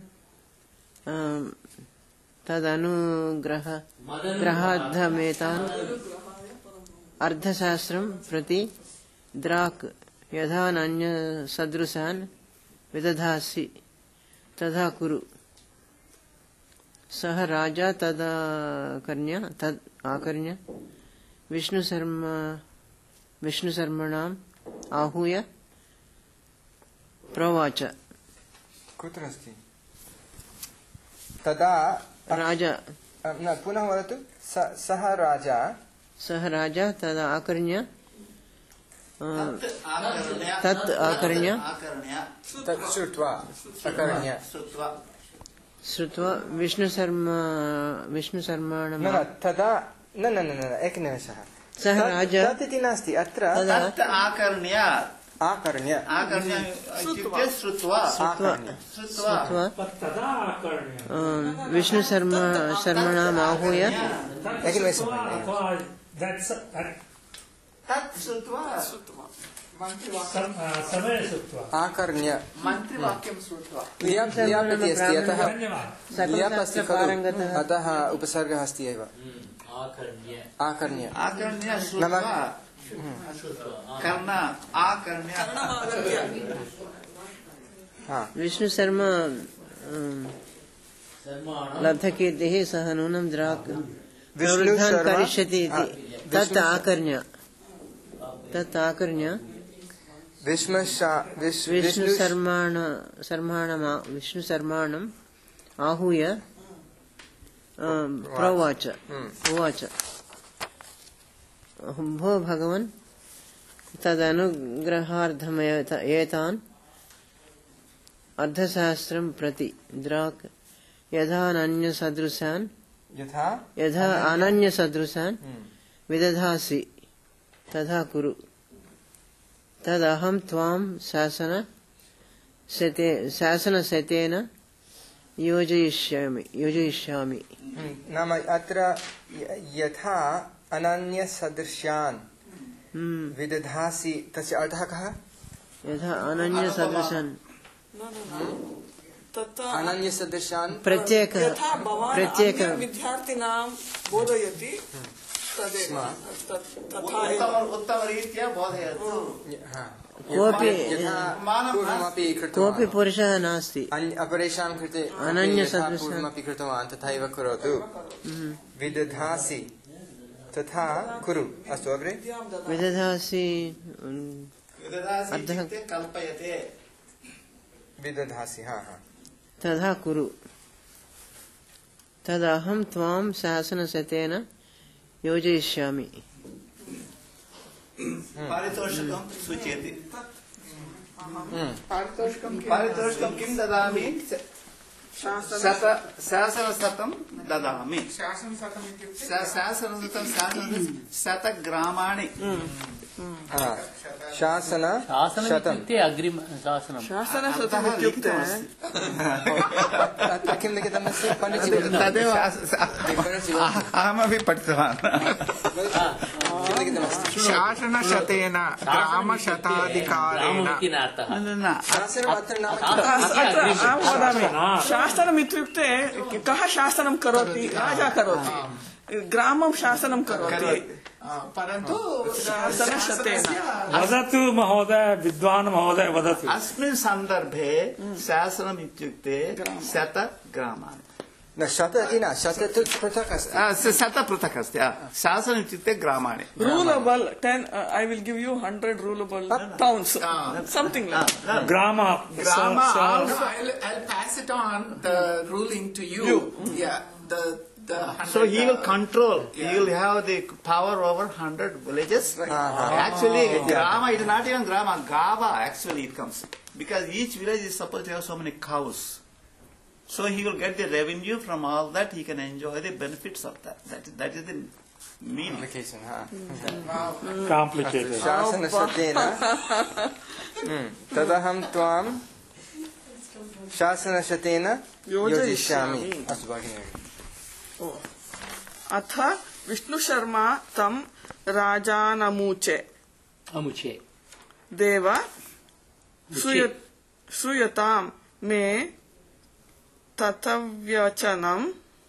तदनुग्रह ग्रहाद्धमेतान् अर्धसहस्रं प्रति द्राक् यथा नान्य सदृशान् विदधासि तथा कुरु सह राजा तदा कर्ण्य तद आकर्ण्य विष्णु शर्मा विष्णु शर्मणाम् आहूय प्रवाच कुत्र अस्ति तदा राजा न पुनः वदतु सः राजा सह राजा तदा आकर्ण्य तत् आकर्ण्य तत् श्रुत्वा अकर्ण्य श्रुत्वा विष्णु शर्मा विष्णु शर्माणं न तदा न न न न एकनिमेषः सः राजा तत् इति नास्ति अत्र आकर्ण्य आकर्ण्य आकर्ण्य इत्युक्ते श्रुत्वा श्रुत्वा विष्णु शर्मा शर्मणाम् आहूय एकनिमेषः तत् श्रुत्वा आकर्ण्य मन्त्रिवाक्यं श्रुत्वा क्रियापति अस्ति अतः क्रियाप् अस्ति खलु अतः उपसर्गः अस्ति एव आकर्ण्य आकर्ण्य श्रुत्वा कर्ण आकर्ण्य विष्णु शर्मा लब्धकीर्तिः सह नूनं द्राक् प्रवृद्धान् करिष्यति इति तत् आकर्ण्य तत् आकर्ण्य विष्णु शर्माण शर्माणम् विष्णु शर्माणम् आहूय प्रोवाच उवाच भो भगवन् तदनुग्रहार्थमेतान् अर्धसहस्रं प्रति द्राक् यथा अनन्यसदृशान् यथा अनन्यसदृशान् विदधासि तथा कुरु तदहं त्वां शासन शासनशतेन योजयिष्यामि योजयिष्यामि नाम अत्र यथा अनन्यसदृशान् विदधासि तस्य अर्थः कः यथा अनन्यसदृशान् अनन्यसदृशान् प्रत्येक प्रत्येक विद्यार्थिनां बोधयति उत्तमरीत्या बोधयतु कोऽपि यथा पूर्वमपि कोऽपि कृतवान् पुरुषः नास्ति अन्य अपरेषां कृते अनन्यसदृशः। पूर्वमपि कृतवान् तथैव करोतु विदधासि तथा कुरु अस्तु अग्रे विदधासि विदधासि इत्युक्ते कल्पयते विदधासि हा हा तथा कुरु तदहं त्वां शासनशतेन योजयिष्यामि पारितोषिकं सूचयति पारितोषिकं पारितोषिकं किं ददामि शत शासनशतं ददामि शासनशतम् इत्युक्ते श- शासनशतं शासनं शतग्रामाणि हा शासन शासनम् शतम् इत्युक्ते अग्रिम शासनं शासनशतम् इत्युक्ते अत्र किं लिखितमस्ति पण्डित तदेव अहमपि पठितवान् किं लिखितमस्ति शासनशतेन ग्रामशताधिकारेण इति नार्थः न न शासनम् अत्र नाम अत्र अहं वदामि शासनम् इत्युक्ते कः शासनं करोति राजा करोति ग्रामं शासनं करोति परन्तु शासनशतेन वदतु महोदय विद्वान् महोदय वदतु अस्मिन् सन्दर्भे शासनम् इत्युक्ते शतग्रामाणि न शत इति न शत तु पृथक् अस्ति आ, स- शत पृथक् अस्ति आ, शासनम् इत्युक्ते ग्रामाणि rulable ten I will give you hundred rulable towns something like ग्राम Grama स- No, I'll, I'll pass it on the ruling to you. Yeah, the the So he will control. He will have the power over hundred villages. Actually, grama is not even grama. Gava actually it comes because each village is supposed to have so many cows. So he will get the revenue from all that. He can enjoy the benefits of that. That is, that is the meaning. application हा complicated शासनशतेन तदहं त्वां शासनशतेन योजयिष्यामि अस्तु भगिनी अथ विष्णु शर्मा तम राजानमुचे अमुचे देव श्रूय- श्रूयतां मे तथव्यचनं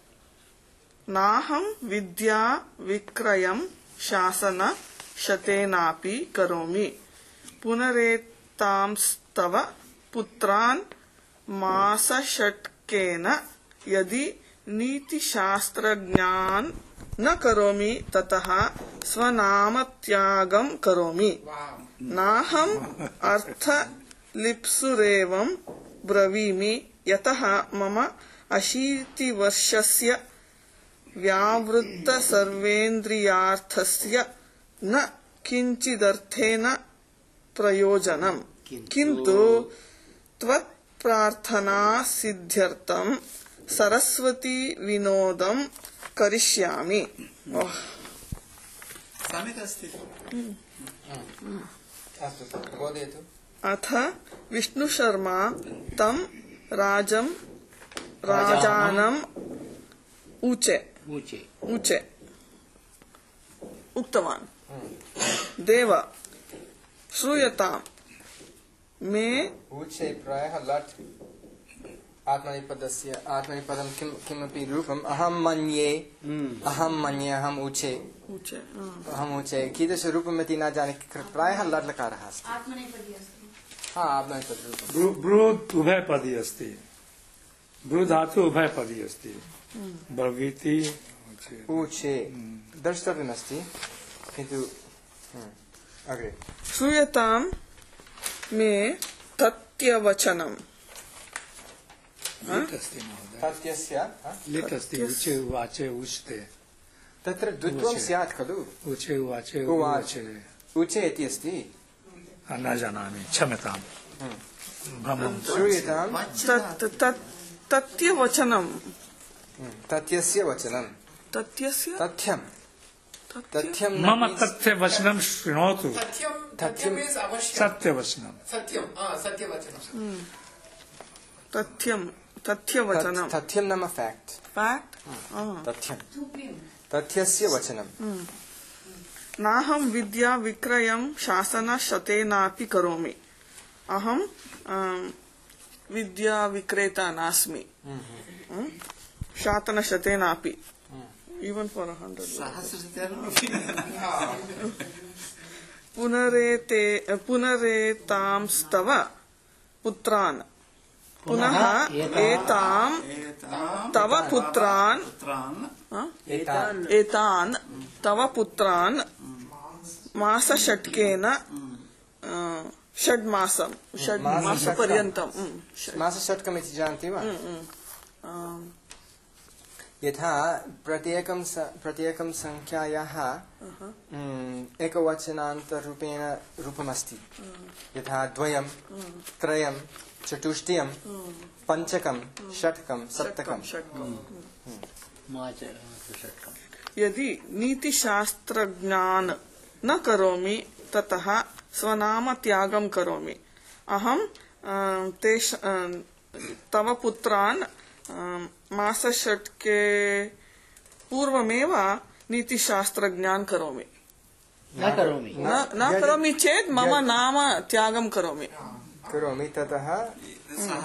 नाहं विद्या विक्रयं शासन शतेनापि करोमि पुनरेतांस्तव पुत्रान् मासषट्केन यदि नीतिशास्त्रज्ञान् न करोमि ततः स्वनामत्यागं करोमि नाहम् अर्थलिप्सुरेवं ब्रवीमि यतः मम अशीतिवर्षस्य व्यावृत्त सर्वेन्द्रियार्थस्य न किञ्चिदर्थेन प्रयोजनम् किन्तु त्वत्प्रार्थना सिद्ध्यर्थं सरस्वती विनोदं करिष्यामि ओह। सम्यक् अस्ति अस्तु बोधयतु अथ विष्णु शर्मा तं राजं राजानम् ऊचे ऊचे ऊचे उक्तवान् देव श्रूयतां मे ऊचे प्रायः लट् आत्मनेपदस्य आत्मनेपदं किं किमपि रूपम् अहं मन्ये अहं मन्ये अहम् ऊचे ऊचे अहम् ऊचे कीदृशरूपमिति न जाने प्रायः लट् लकारः अस्ति हा आत्मनेपदरूपं ब्रू- ब्रूद् उभयपदी अस्ति ब्रू धातु उभयपदी अस्ति ब्रवीति ऊचे द्रष्टव्यमस्ति किन्तु हम्म, अग्रे श्रूयतां मे तत्यवचनम् लिट् अस्ति महोदय तत्यस्य हा? लिट् अस्ति उचे उवाचे उच्ते तत्र द्वित्वं स्यात् खलु उचे उवाचे उवाच उवाचे ऊचे इति अस्ति न जानामि क्षम्यताम् भ्रमं श्रूयतां तत् तत् तत्यवचनम् हम्म, तत्यस्य वचनं तत्यस्य तथ्यं तथ्यं न मम means- तथ्यवचनं शृणोतु Satyam, Satyam is avashyam. सत्यवचनं Satyam, ah, Satyavachanam. तथ्यं तथ्यवचनं तत्- तथ्यं नाम fact fact तथ्यं तथ्यस्य वचनं नाहं विद्या विक्रयं शासन शतेनापि करोमि अहं अं, विद्या विक्रेता नास्मि शासन शतेनापि इवन फॉर हंड्रेड सहस्रशतेन पुनरेते पुनरेतांस्तव पुत्रान् पुनः एतां तव पुत्रान् एतान् तव पुत्रान् मासषट्केन षड्मासं षड्मासपर्यन्तं मासषट्कमिति जानति वा यथा प्रत्येकं प्रत्येकं संख्यायाः एकवचनान्तरूपेण रूपमस्ति यथा द्वयं त्रयं चतुष्टयं पञ्चकं षट्कं सप्तकं यदि नीतिशास्त्रज्ञान न करोमि ततः स्वनाम त्यागं करोमि अहं तेष तव पुत्रान् मासषट्के पूर्वमेव नीतिशास्त्रज्ञान करोमि न करोमि न करोमि चेत् मम नाम त्यागं करोमि करोमि ततः सः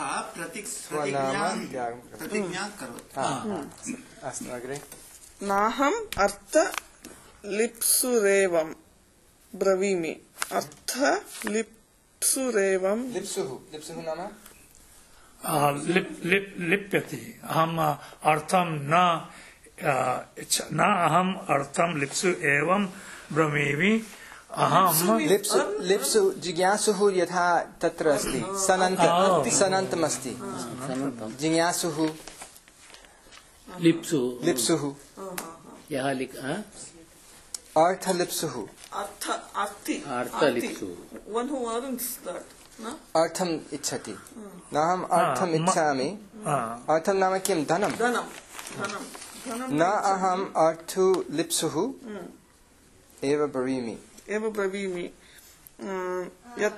प्रतिज्ञां करोति अस्तु अग्रे नाहम् अर्थ लिप्सुरेवं ब्रवीमि अर्थ लिप्सुरेवं लिप्सुः लिप्सुः नाम लिप लिप लिप्यति अहम अर्थम न न अहम अर्थम लिप्सु एवं ब्रवीमि अहम लिप्सु लिप्सु जिज्ञासुः यथा तत्र अस्ति सनन्त सनन्तमस्ति जिज्ञासुः लिप्सु लिप्सुः यः लिख अर्थलिप्सुः अर्थ अर्थि अर्थलिप्सु one who earns that no अर्थम् इच्छति नाहम् अर्थम् इच्छामि अर्थं नाम किं धनं धनं धनं न अहम् अर्थु लिप्सुः एव ब्रवीमि एव ब्रवीमि यत्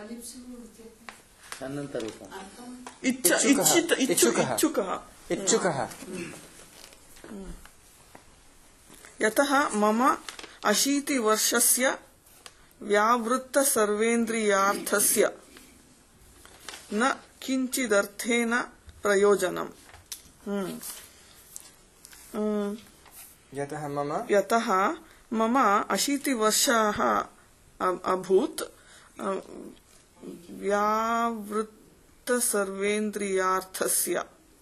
इच्छा इच्छित इच्छुकः इच्छुकः यतः मम अशीतिवर्षस्य व्यावृत्त सर्वेन्द्रियार्थस्य न किञ्चिदर्थेन प्रयोजनम् यतः मम यतः मम अशीतिवर्षाः अभूत् व्यावृत्त सर्वेन्द्रियार्थस्य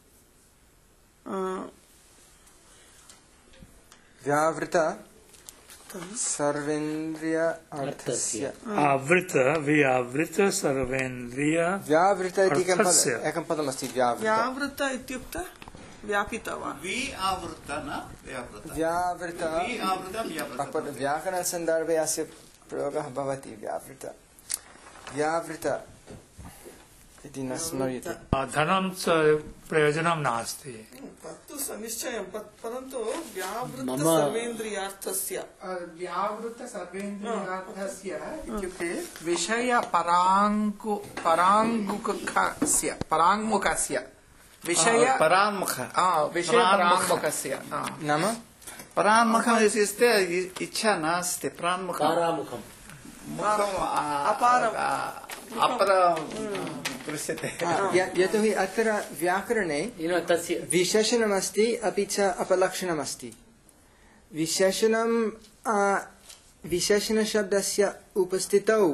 व्यावृत सर्वेन्द्रिय अर्थस्य आवृत व्यावृत सर्वेन्द्रिय व्यावृत इति एकं पदमस्ति व्यावृत व्यावृत इत्युक्ते व्यापित वा वि आवृत न व्यावृत व्यावृत वि आवृत व्यावृत व्याकरणसन्दर्भे अस्य प्रयोगः भवति व्यावृत व्यावृत इति न स्मर्यते धनं प्रयोजनं नास्ति तत्तु सनिश्चयं परन्तु व्यावृत सर्वेन्द्रियार्थस्य व्यावृत सर्वेन्द्रियार्थस्य इत्युक्ते विषय पराङ्गु पराङ्गुकस्य पराङ्मुखस्य विषय पराङ्मुख विषय पराङ्मुखस्य नाम पराङ्मुखम् इत्युक्ते इच्छा नास्ति पराङ्मुखं पारामुखम् अपारम् अपरं दृश्यते यतोहि अत्र व्याकरणे तस्य विशेषणमस्ति अपि च अपलक्षणमस्ति विशेषणं विशेषणशब्दस्य उपस्थितौ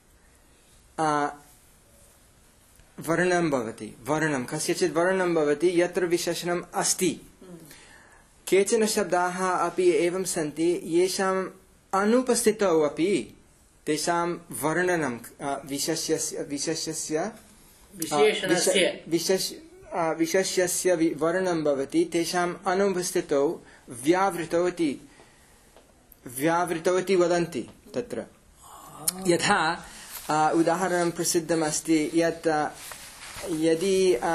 वर्णं भवति वर्णं कस्यचित् वर्णं भवति यत्र विशेषणम् अस्ति केचन शब्दाः अपि एवं सन्ति येषाम् अनुपस्थितौ अपि तेषां वर्णनं विशेष्यस्य विशेष्यस्य विशेष्यस्य वर्णनं भवति तेषाम् अनुपस्थितौ व्यावृतौ इति व्यावृतौ इति वदन्ति तत्र यथा उदाहरणं प्रसिद्धमस्ति यत् यदि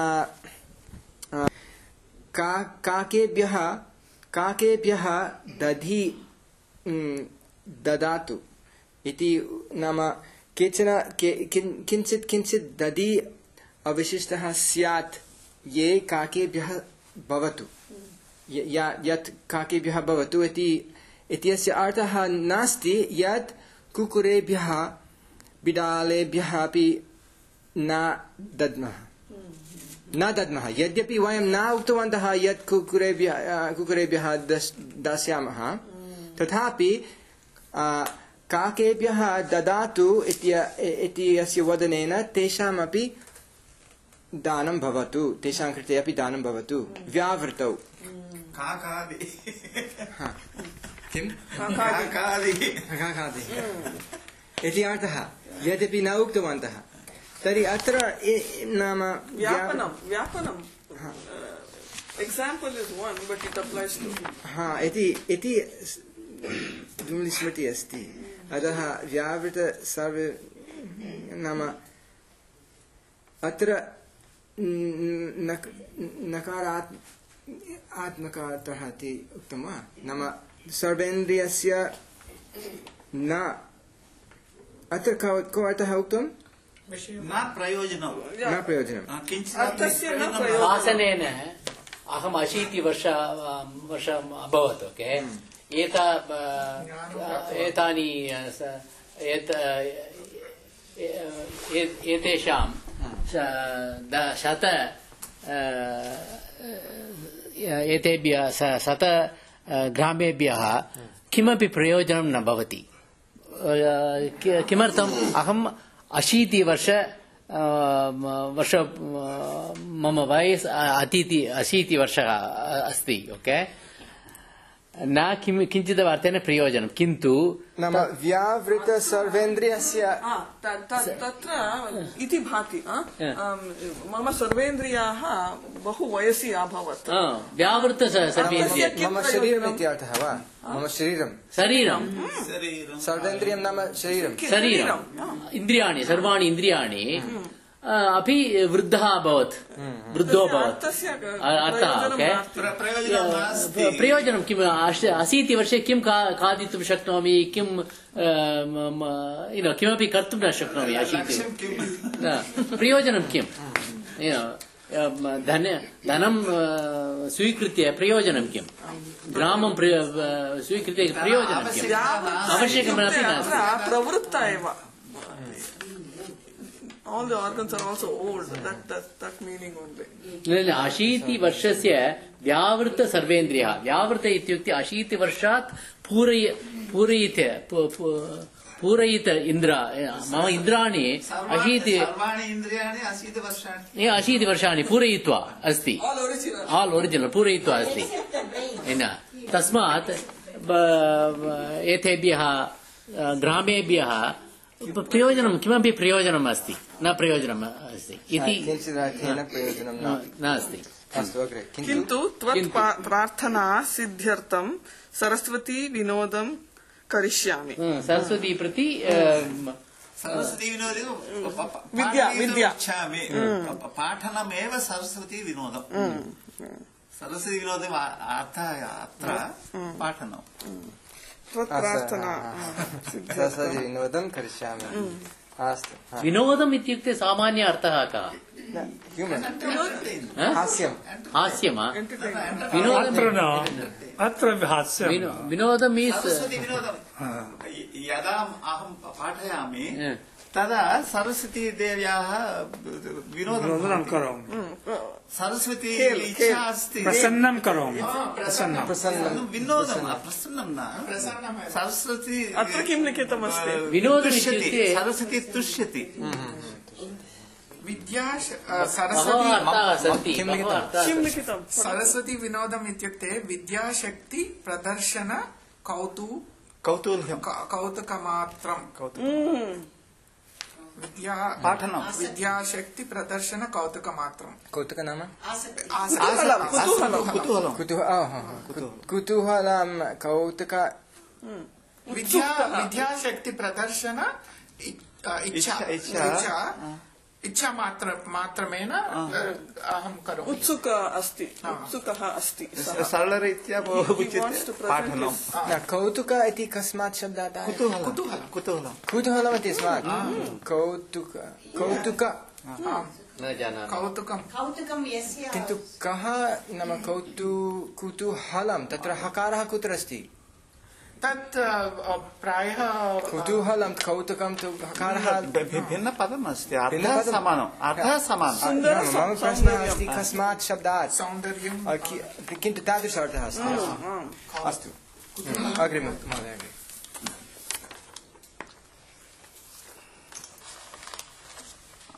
काकेभ्यः काकेभ्यः दधि ददातु इति नाम केचन किञ्चित् किञ्चित् दधि अवशिष्टः स्यात् ये काकेभ्यः भवतु यत् काकेभ्यः भवतु इति इत्यस्य अर्थः नास्ति यत् कुकुरेभ्यः बिडालेभ्यः अपि न दद्मः न दद्मः यद्यपि वयं न उक्तवन्तः यत् कुकुरेभ्यः कुकुरेभ्यः दास्यामः तथापि काकेभ्यः ददातु इति अस्य वदनेन तेषामपि दानं भवतु, तेषां कृते अपि दानं भवतु व्यावृतौ। काकादि किं काकादि काकादि इति अर्थः यद्यपि न उक्तवन्तः। तर्हि अत्र नाम व्यापनं व्यापनं example is one but it applies to हा इति इति स्मृतिः अस्ति। अतः व्यावृत सर्वे नाम अत्र नकारात्मकः इति उक्तं वा? नाम सर्वेन्द्रियस्य न अत्र को अर्थः उक्तं? न प्रयोजनं न प्रयोजनं भाषणेन अहम् अशीति वर्ष वर्षम् अभवत्। ओके, एता एतानि एतेषां शत एतेभ्यः शत ग्रामेभ्यः किमपि प्रयोजनं न भवति। किमर्थम्? अहम् अशीति वर्ष वर्ष मम वयस् अतीति अशीति वर्षः अस्ति। ओके, न किं किञ्चित् अर्थेन प्रयोजनं, किन्तु नाम व्यावृत सर्वेन्द्रियस्य तत्र इति भाति मम सर्वेन्द्रियाः बहु वयसि अभवत्। व्यावृत सर्वेन्द्रिय मम शरीरम् इति अर्थः वा? मम शरीरं शरीरं सर्वेन्द्रियं नाम शरीरं शरीरम् इन्द्रियाणि सर्वाणि इन्द्रियाणि अपि वृद्धः अभवत्, वृद्धो अभवत्। अर्थः प्रयोजनं किम्? अशीति वर्षे किं खादितुं शक्नोमि, किं किमपि कर्तुं न शक्नोमि। अशीति प्रयोजनं किम्? धनं स्वीकृत्य प्रयोजनं किम्? ग्रामं स्वीकृत्य प्रयोजनं किम्? आवश्यकमपि नास्ति। प्रवृत्त एव। All the organs are also old. That that that meaning only. अशीति वर्षस्य व्यावृत सर्वेन्द्रियः। व्यावृत इत्युक्ते अशीति वर्षात् पूरय पूरयित पूरयित इन्द्र मम इन्द्राणि अशीति अशीति वर्षाणि पूरयित्वा अस्ति। आल् ओरिजिनल् पूरयित्वा अस्ति। तस्मात् एतेभ्यः ग्रामेभ्यः प्रयोजनं किमपि प्रयोजनम् अस्ति न प्रयोजनम् अस्ति इति नास्ति। किन्तु त्वत् प्रार्थना सिद्ध्यर्थं सरस्वती विनोदं करिष्यामि। सरस्वती प्रति सरस्वती विनोदे विद्या विद्या पाठनमेव सरस्वती विनोदं। सरस्वती विनोदे अर्थः अत्र पाठनं। सरस्वती विनोदं करिष्यामि। अस्तु। विनोदम् इत्युक्ते सामान्य अर्थः कः? हास्यं। हास्यम्। अत्र हास्यं। विनोदं मीन्स् यदा अहं पाठयामि तदा सरस्वती देव्याः विनोदं करोमि। सरस्वती इच्छा अस्ति प्रसन्नं करोमि। प्रसन्नं विनोदं प्रसन्नं न सरस्वती अत्र किं लिखितमस्ति? विनोदम् सरस्वती तुष्यति। विद्या सरस्वती विनोदम् इत्युक्ते विद्याशक्ति प्रदर्शन कौतु कौतूहलं कौतुकमात्रं विद्या पाठनं विद्याशक्ति प्रदर्शन कौतुकमात्रं। कौतुक नाम कुतूहलं कुतूहलं कौतुक विद्या विद्याशक्ति प्रदर्शन इच्छा इच्छा इच्छा मात्र मात्रमेन अहं करोमि। उत्सुक अस्ति उत्सुकः अस्ति सरलरीत्या पाठनं। कौतुक इति कस्मात् शब्दात्? कुतूहलं कुतूहलं कुतूहलम् इति स्मात् कौतुक कौतुक कौतुकं कौतुकं यस्य किन्तु कः नाम कौतु कुतूहलं तत्र हकारः कुत्र अस्ति? तत् प्रायः कुतूहलं कौतुकं तु हकारः भिन्नपदम् अस्ति। अर्थः समानम् अर्थः समानम्। मम प्रश्नः अस्ति कस्मात् शब्दात्? सौन्दर्यं किन्तु तादृश अर्थः अस्ति। अस्तु अग्रिमं महोदय।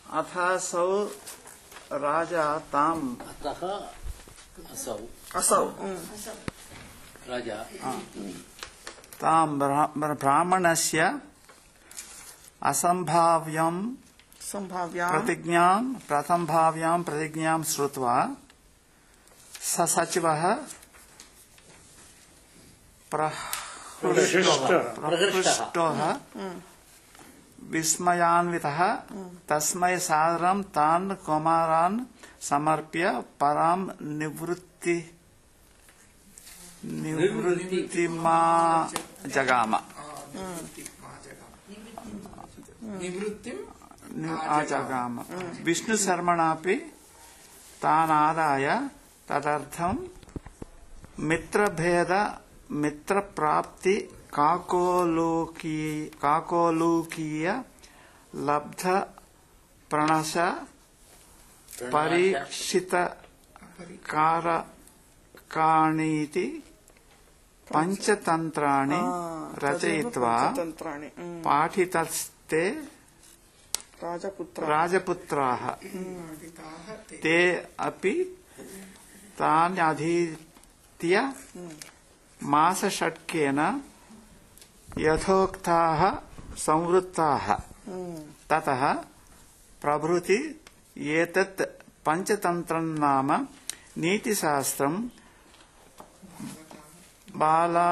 अथासौ राजा ताम अतः असौ असौ राजा ताम ब्राह्मणस्य असंभाव्यं संभाव्यां प्रतिज्ञां प्रथमभाव्यां प्रतिज्ञां श्रुत्वा स सचिवः प्रहृष्टः विस्मयान्वितः तस्मै सादरं तान् कुमारान् समर्प्य परां निवृत्ति निवृत्तिमा जगाम आजगाम विष्णुशर्मणापि तानादाय तदर्थं मित्रभेद मित्रप्राप्ति काकोलूकी काकोलूकीय लब्ध प्रणश परीक्षित कारकाणीति पंचतंत्राणि रचयित्वा पाठितस्ते राजपुत्राः ते अपि तान्यधीत्य मासषट्केन यथोक्ताः संवृत्ताः ततः प्रभृति एतत् पंचतंत्रं नाम नीतिशास्त्रं बाला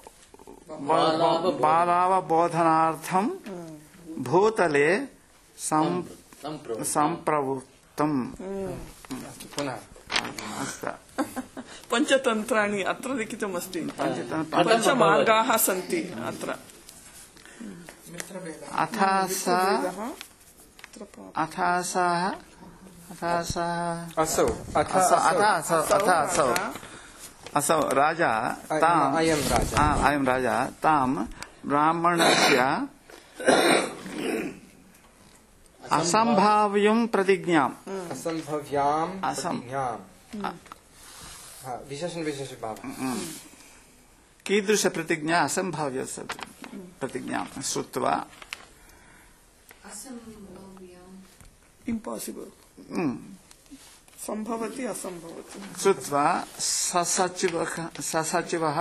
बालावबोधनार्थं भूतले संप्रवृत्तम् पुनः पंचतंत्राणि अत्र लिखितमस्ति पंचमार्गाः सन्ति अत्र अथासः अथासः असौ अथासौ असौ राजा ताम् अयं राजा अयं राजा ताम् ब्राह्मणस्य असंभाव्यं प्रतिज्ञाम् असंभव्यां प्रतिज्ञां विशेषण विशेष भाव कीदृश प्रतिज्ञा असंभाव्य प्रतिज्ञा श्रुत्वा इम्पासिबल संभवति असंभवति श्रुत्वा ससचिवः ससचिवः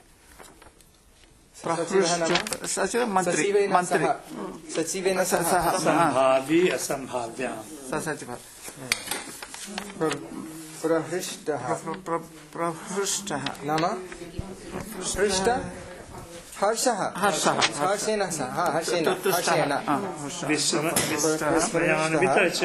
सचिव मंत्री मंत्री सचिवेन सह संभावी असंभाव्यां ससचिवः प्रहृष्टः प्रहृष्टः नाम हृष्ट हर्षः हर्षः हर्षेण सह हर्षेण हर्षेण विस्मयान्वितः च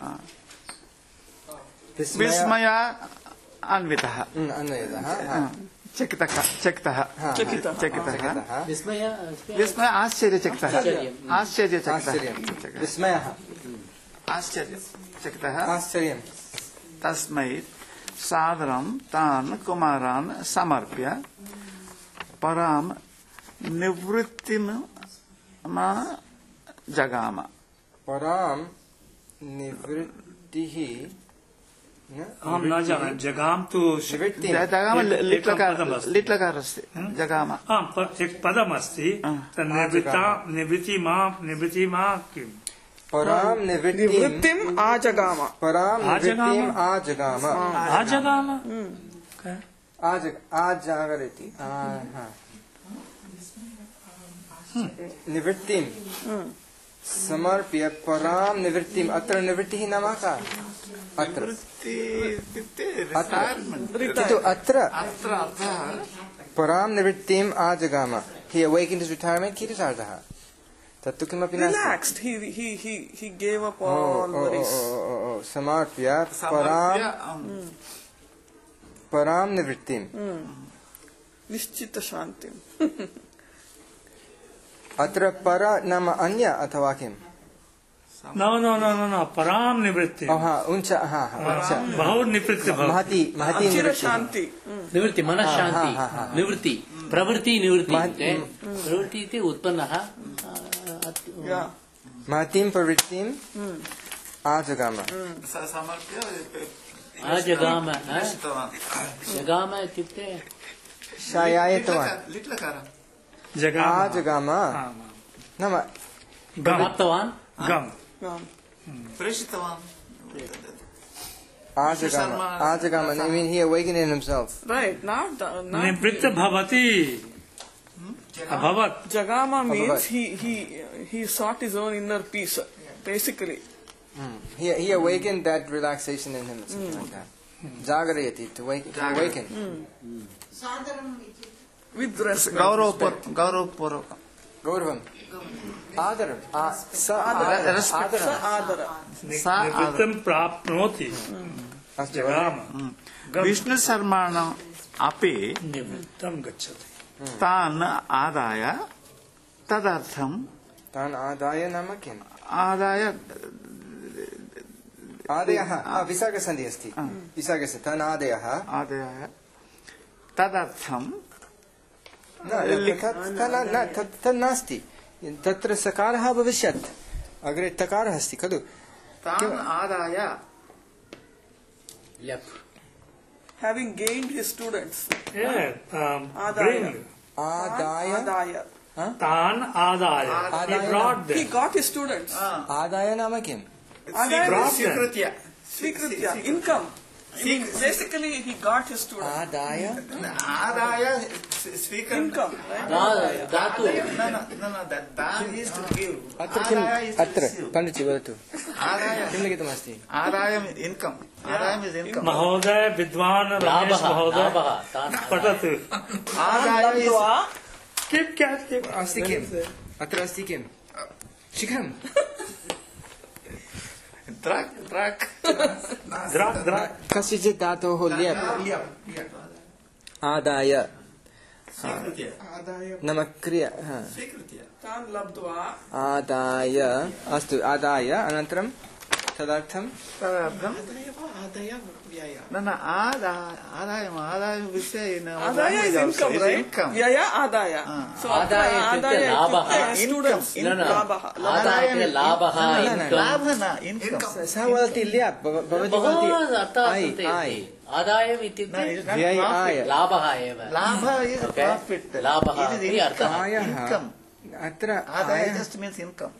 विस्मया अन्वितः अन्वितः चकितः चकितः चकितः विस्मय विस्मय आश्चर्यचकितः आश्चर्यचकितः विस्मयः आश्चर्यचकितः आश्चर्यं तस्मै सादरं तान् कुमारान् समर्प्य परां निवृत्तिं जगाम परां निवृत्तिः अहं न जानामि जगाम तु जगाम लिट्लकार लिट्लकार अस्ति जगाम आम् एक पदमस्ति निवृत्ता निवृत्तिमा निवृत्तिमा किम् परां निवृत्तिम् आजगाम परां निवृत्तिम् आजगाम आजगाम आज आजागरति निवृत्तिं समर्प्य परां निवृत्तिम् अत्र निवृत्तिः नाम का अत्र किन्तु अत्र परां निवृत्तिम् आजगाम he awakened his retirement कीदृशार्थः तत्तु किमपि नास्ति relaxed he he he he gave up all worries समर्प्य परां परां निवृत्तिं निश्चित शान्तिम् अत्र पर नाम अन्य अथवा किम् न न न न परां निवृत्ति हा उञ्च हा उञ्च बहु निवृत्ति महती महती शान्ति निवृत्ति मनः शान्ति निवृत्ति प्रवृत्ति निवृत्ति प्रवृत्ति इति उत्पन्नः महतीं प्रवृत्तिम् आजगाम आजगाम जगाम इत्युक्ते शायायतवान् आजगाम नाम प्राप्तवान् गम Preshitavan. Ajagama. Ajagama. I mean, he awakened in himself. Right, not, uh, not Nibritta bhavati. Abhavat. Jagama means Abhavat. he he he sought his own inner peace, basically. Mm. He he awakened that relaxation in him, something mm. like that. Jagarayati, to wake, to awaken. Mm. With respect. Gaurav Gaurav Purva. Gauravam. Adaram. Ah, sa Adara. adara. Sa adara. Nivrittam prapnoti. Jagama. Vishnu Sarmana api Nivrittam gacchati. tan adaya tadartham Tan adaya nama kim? adaya Adayah. Ah, visarga sandhi asti. Visarga sandhi. Tan adayah. adaya tadartham न न तत् नास्ति तत्र सकारः भविष्यत् अग्रे तकारः अस्ति खलु तान् आदाय Yep. Having gained his students. Yeah. Um, Adaya. bring. आदाय Adaya. Tan adaya. He Adaya. brought He them. got his students. आदाय नाम किम् Adaya brought is them. स्वीकृत्य Svikritya, income. I mean, basically, he got his students. आदाय आदाय स्वीकृत्य Income, right? Dhatu. no no no no that dan is to give अत्र किम् आदाय is to अत्र receive. पण्डितजी वदतु आदाय किं लिखितमस्ति आदाय income आदाय is income महोदय विद्वान रमेश Labha. महोदय Labha. Tan. पठतु आदाय is Latva, किं क्या अस्ति किम् अत्र अस्ति किम् शिखरम् drug drug द्राक द्राक कस्यचित् धातोः ल्यप् आदाय स्वीकृत्य Adaya, नाम क्रिया हा। स्वीकृत्य Tan Labdva, आदाय अस्तु आदाय अनन्तरं तदर्थं तदर्थं न न आदाय आदाय आदाय विषये न Adaya is income, right? income Vyaya Adaya. So, Adaya Adaya इत्युक्ते लाभः. is students. No, no. Labha. आदाय लाभः लाभ न income सः वदति ल्यप् भव- भवती वदति ऐ ऐ आदायम् इत्युक्ते व्यय आय लाभः एव लाभ is Okay. profit लाभः it is इति अर्थः आयः income अत्र आदाय आयः just means income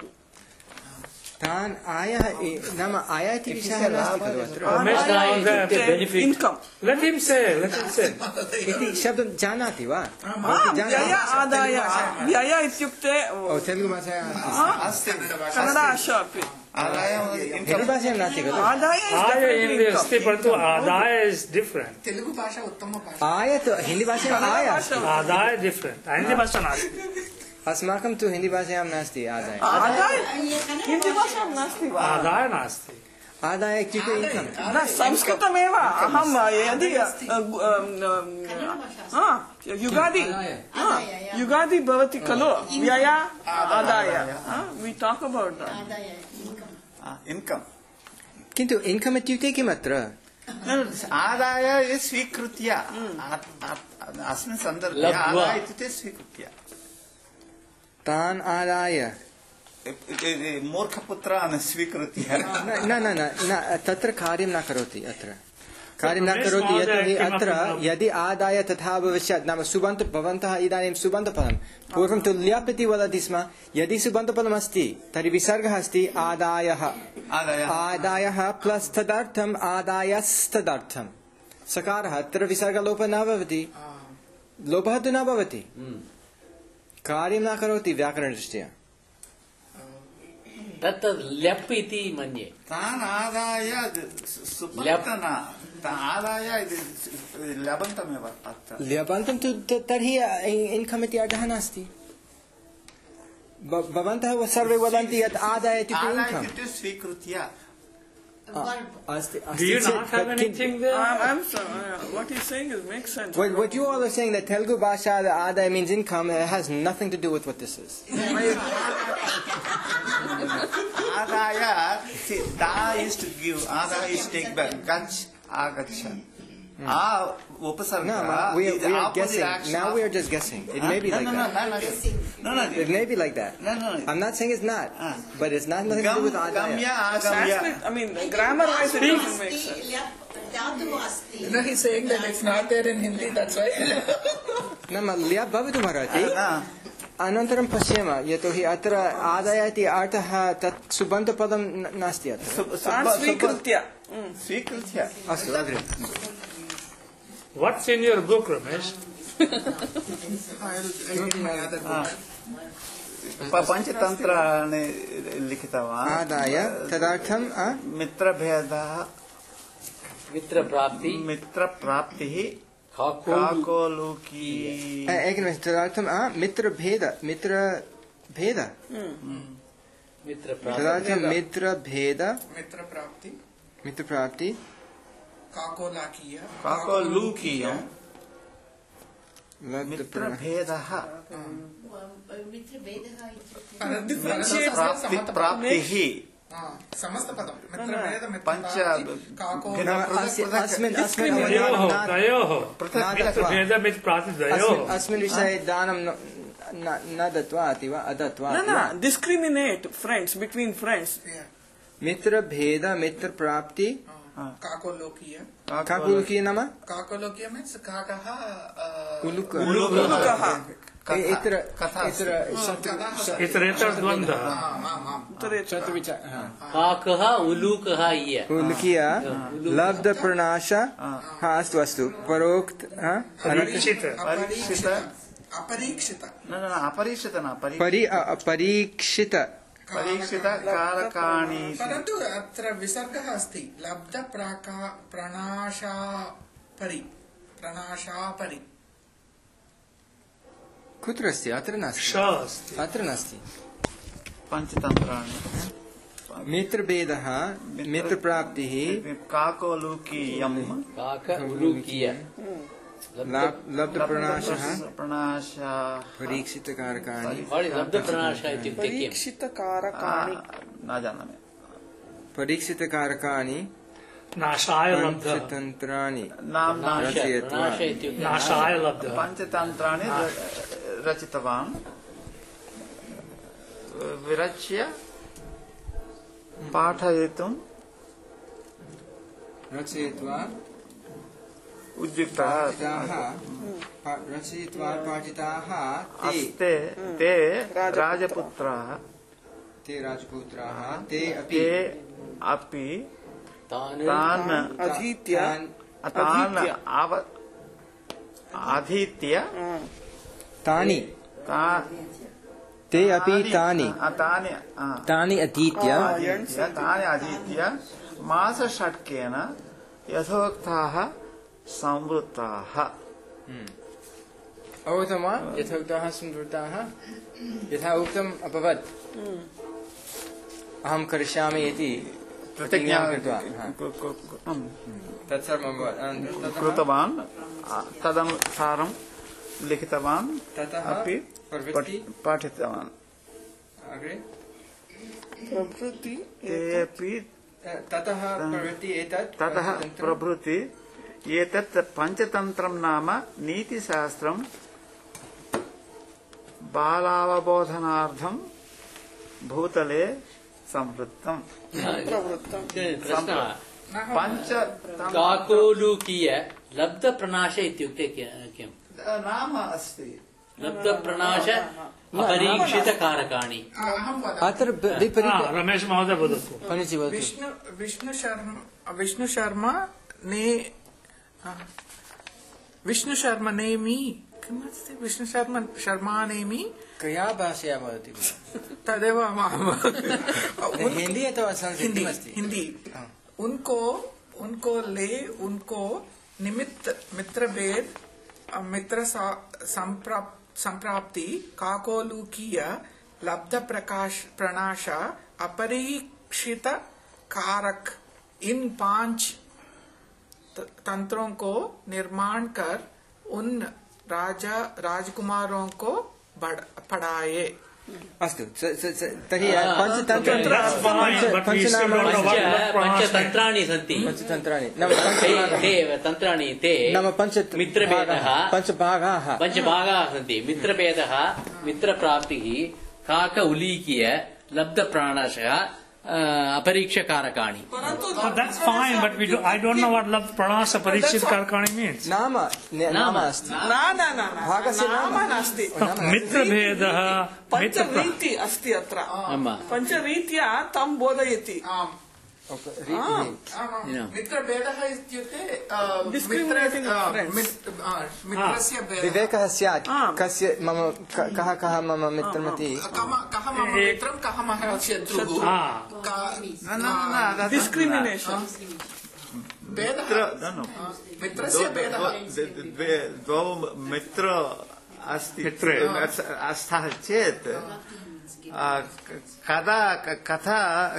तान् आयः ए- नाम आय इति विषयः नास्ति खलु अत्र रमेश Adaya महोदय is benefit income. let him say let him say इति शब्दं जानाति वा Ah, भवती Vyaya जानाति Adaya. Vyaya इत्युक्ते ओ तेलुगु भाषायाम् अस्ति अस्ति कन्नड अपि. आदाय हिन्दी income भाषायां नास्ति खलु Adaya is I definitely Hindi income. अस्ति परन्तु आदाय is different तेलुगु भाषा उत्तम भाषा आय तु हिन्दी भाषायाम् आय अस्ति आदाय different हिंदी भाषा नास्ति अस्माकं तु हिन्दी भाषायां नास्ति आदाय आदाय हिन्दी भाषायां नास्ति वा? आदाय नास्ति आदाय इत्युक्ते इन्कम् न संस्कृतमेव अहं यदि अ, अ, अ, युगादि अ, युगादि भवति खलु व्यय आदाय वि टाक् अबौट् income किन्तु इन्कम् इत्युक्ते किम् अत्र आदाय स्वीकृत्य अस्मिन् सन्दर्भे लब्ध्वा। आदाय इत्युक्ते स्वीकृत्य तान् आदाय मूर्खपुत्रान् स्वीकृत्य न न न न तत्र कार्यं न करोति अत्र कार्यं न रमेश करोति महोदय यतोहि किमपि अत्र न- यदि आदाय तथा भविष्यत् नाम सुबन्त भवन्तः इदानीं सुबन्तपदं पूर्वं तु ल्यप् इति वदति स्म यदि सुबन्तपदम् अस्ति तर्हि विसर्गः अस्ति आदायः आदाय आदायः प्लस् तदर्थम् आदायस्तदर्थं सकारः अत्र विसर्गलोपः न भवति लोपः तु न भवति कार्यं न करोति व्याकरणदृष्ट्या तत् ल्यप् इति मन्ये तान् आदाय सुपन्तन आदाय लबन्तमेव अत्र ल्यबन्तं तु त- तर्हि इन्कम् इति अर्थः नास्ति ब- भवन्तः सर्वे वदन्ति यत् आदाय इत्युक्ते आदाय इन्कम् इत्युक्ते स्वीकृत्य अस्ति do अस्ति you चेत् not have तत् anything किं- there I'm, I'm sorry, what he's saying is makes sense. What, what you all are saying that Telugu Bhasha the Aday means income, it has nothing to do with what this is. आदाय see, da is to give आदाय is take back गच्छ आगच्छ आ उपसर्ग No, ma, we are, is we are opposite guessing. action Now of- we are just guessing. It may be no, like no, that. no, no, no, no, no, It may be like that. No, no. I'm not saying it's not, Ah. but it's not nothing to do gum with Adaya. गम्य आगम्य Sanskrit, I mean, grammar wise it doesn't make sense. No, he's saying that it's not there in Hindi, that's why. नाम ल्या भवितुमर्हति न अनन्तरं पश्यामः यतोहि अत्र आदाय इति अर्थः तत् सुबन्तपदं नास्ति अत्र स्वीकृत्य स्वीकृत्य अस्तु अग्रे What's in your book, Ramesh? पञ्चतन्त्राणि लिखितवान् आदाय तदर्थं मित्रभेदः मित्रप्राप्ति मित्रप्राप्तिः काकोलु काकोलुकी एकनिमिषं तदर्थं मित्रभेद मित्रभेद मित्रप्राप्ति तदर्थं मित्रभेद मित्रप्राप्ति मित्रप्राप्ति काकोलाकीय काकोलुकीय मित्रभेदः प्राप्ति प्राप्तिः समस्तपदं मित्रभेद पञ्च अस्मिन् अस्मिन् द्वयोः द्वयोः पृथक् भेदमिति द्वयोः अस्मिन् विषये दानं न दत्वा अति वा अदत्वा न न डिस्क्रिमिनेट फ्रेंड्स बिटवीन फ्रेंड्स मित्रभेद मित्रप्राप्ति काकोलोकीय काकोलुकीय नाम काकोलोकीय मीन्स काकः उलुक उलुकः इतर इतर इतरेतर द्वन्द्वः काकः उलूकः इय उलुकीय लब्ध प्रणाश हा अस्तु अस्तु परोक्त परीक्षित परीक्षित अपरीक्षित न न अपरीक्षित न परि परीक्षित परीक्षित कारकाणि परन्तु अत्र विसर्गः अस्ति लब्ध प्राका प्रणाशापरि प्रणाशापरि कुत्र अस्ति अत्र नास्ति अत्र नास्ति पञ्चतन्त्राणि मित्रभेदः मित्रप्राप्तिः काकोलुकीयम् काक उलूकीय लब्धप्रणाशः प्रणाशः परीक्षितकारकाणि लब्धप्रणाशः इत्युक्ते किम् परीक्षितकारकाणि न जानामि परीक्षितकारकाणि नाशाय लब्धः पञ्चतन्त्राणि नाम रचयित्वा नाशाय लब्धः पञ्चतन्त्राणि रचितवान् विरच्य पाठयितुं रचयित्वा उद्युक्तः रचयित्वा पाठिताः अस्ते ते राजपुत्राः ते राजपुत्राः ते ते अपि तान् अधीत्य तान् आव अधीत्य तानि ते अपि तानि तानि तानि अधीत्य तानि अधीत्य मासषट्केन यथोक्ताः संवृत्ताः अवगतं वा यथोक्ताः संवृत्ताः यथा उक्तम् अभवत् अहं करिष्यामि इति प्रतिज्ञां कृत्वा तत्सर्वम् अभवत् कृतवान् तदनुसारं लिखितवान् ततः अपि प्रवृत्ति पाठितवान् अग्रे प्रभृति ते अपि ततः प्रवृत्ति एतत् ततः प्रभृति एतत् पञ्चतन्त्रं नाम नीतिशास्त्रं बालावबोधनार्थं भूतले संवृत्तम् पञ्च काकोलूकीय लब्धप्रणाश इत्युक्ते किम् नाम अस्ति लब्धप्रणाश अपरीक्षितकारकाणि अत्र विपरीत रमेश महोदय वदतु पणिजि वदतु विष्णु विष्णु शर्मा विष्णु शर्मा ने विष्णु शर्मा नेमि किम् अस्ति विष्णु शर्मा शर्मा नेमि कया भाषया वदति तदेव हिंदी अथवा संस्कृतम् अस्ति हिंदी उनको उनको ले उनको निमित्त मित्रभेद मित्र संप्राप्ति काकोलुकीय लब्ध प्रकाश प्रणाश अपरीक्षित कारक इन पांच तंत्रों को निर्माण कर उन राजा राजकुमारों को पढ़ाए अस्तु तर्हि पञ्चतन्त्राणि पञ्चतन्त्राणि सन्ति पञ्चतन्त्राणि ते तन्त्राणि ते नाम पञ्च मित्रभेदः पञ्चभागाः पञ्चभागाः सन्ति मित्रभेदः मित्रप्राप्तिः काक उलीकीय लब्धप्राणाशः अपरीक्षकारकाणि. But that's fine, but we do, I don't know what lab pranasa parikshit karkani means. नाम नाम अस्ति न न न भागस्य नाम नास्ति. मित्रभेदः पञ्चरीति अस्ति अत्र. पञ्चरीत्या तं बोधयति. मित्रभेदः इत्युक्ते Discriminating मित्रस्य भेदः. विवेकः स्यात् कस्य मम कः कः मम मित्रमिति. कः मम मित्रं कः मम शत्रुः. Discrimination. मित्रस्य भेदः. द्वौ मित्र अस्ति अस्थः चेत् कदा कथा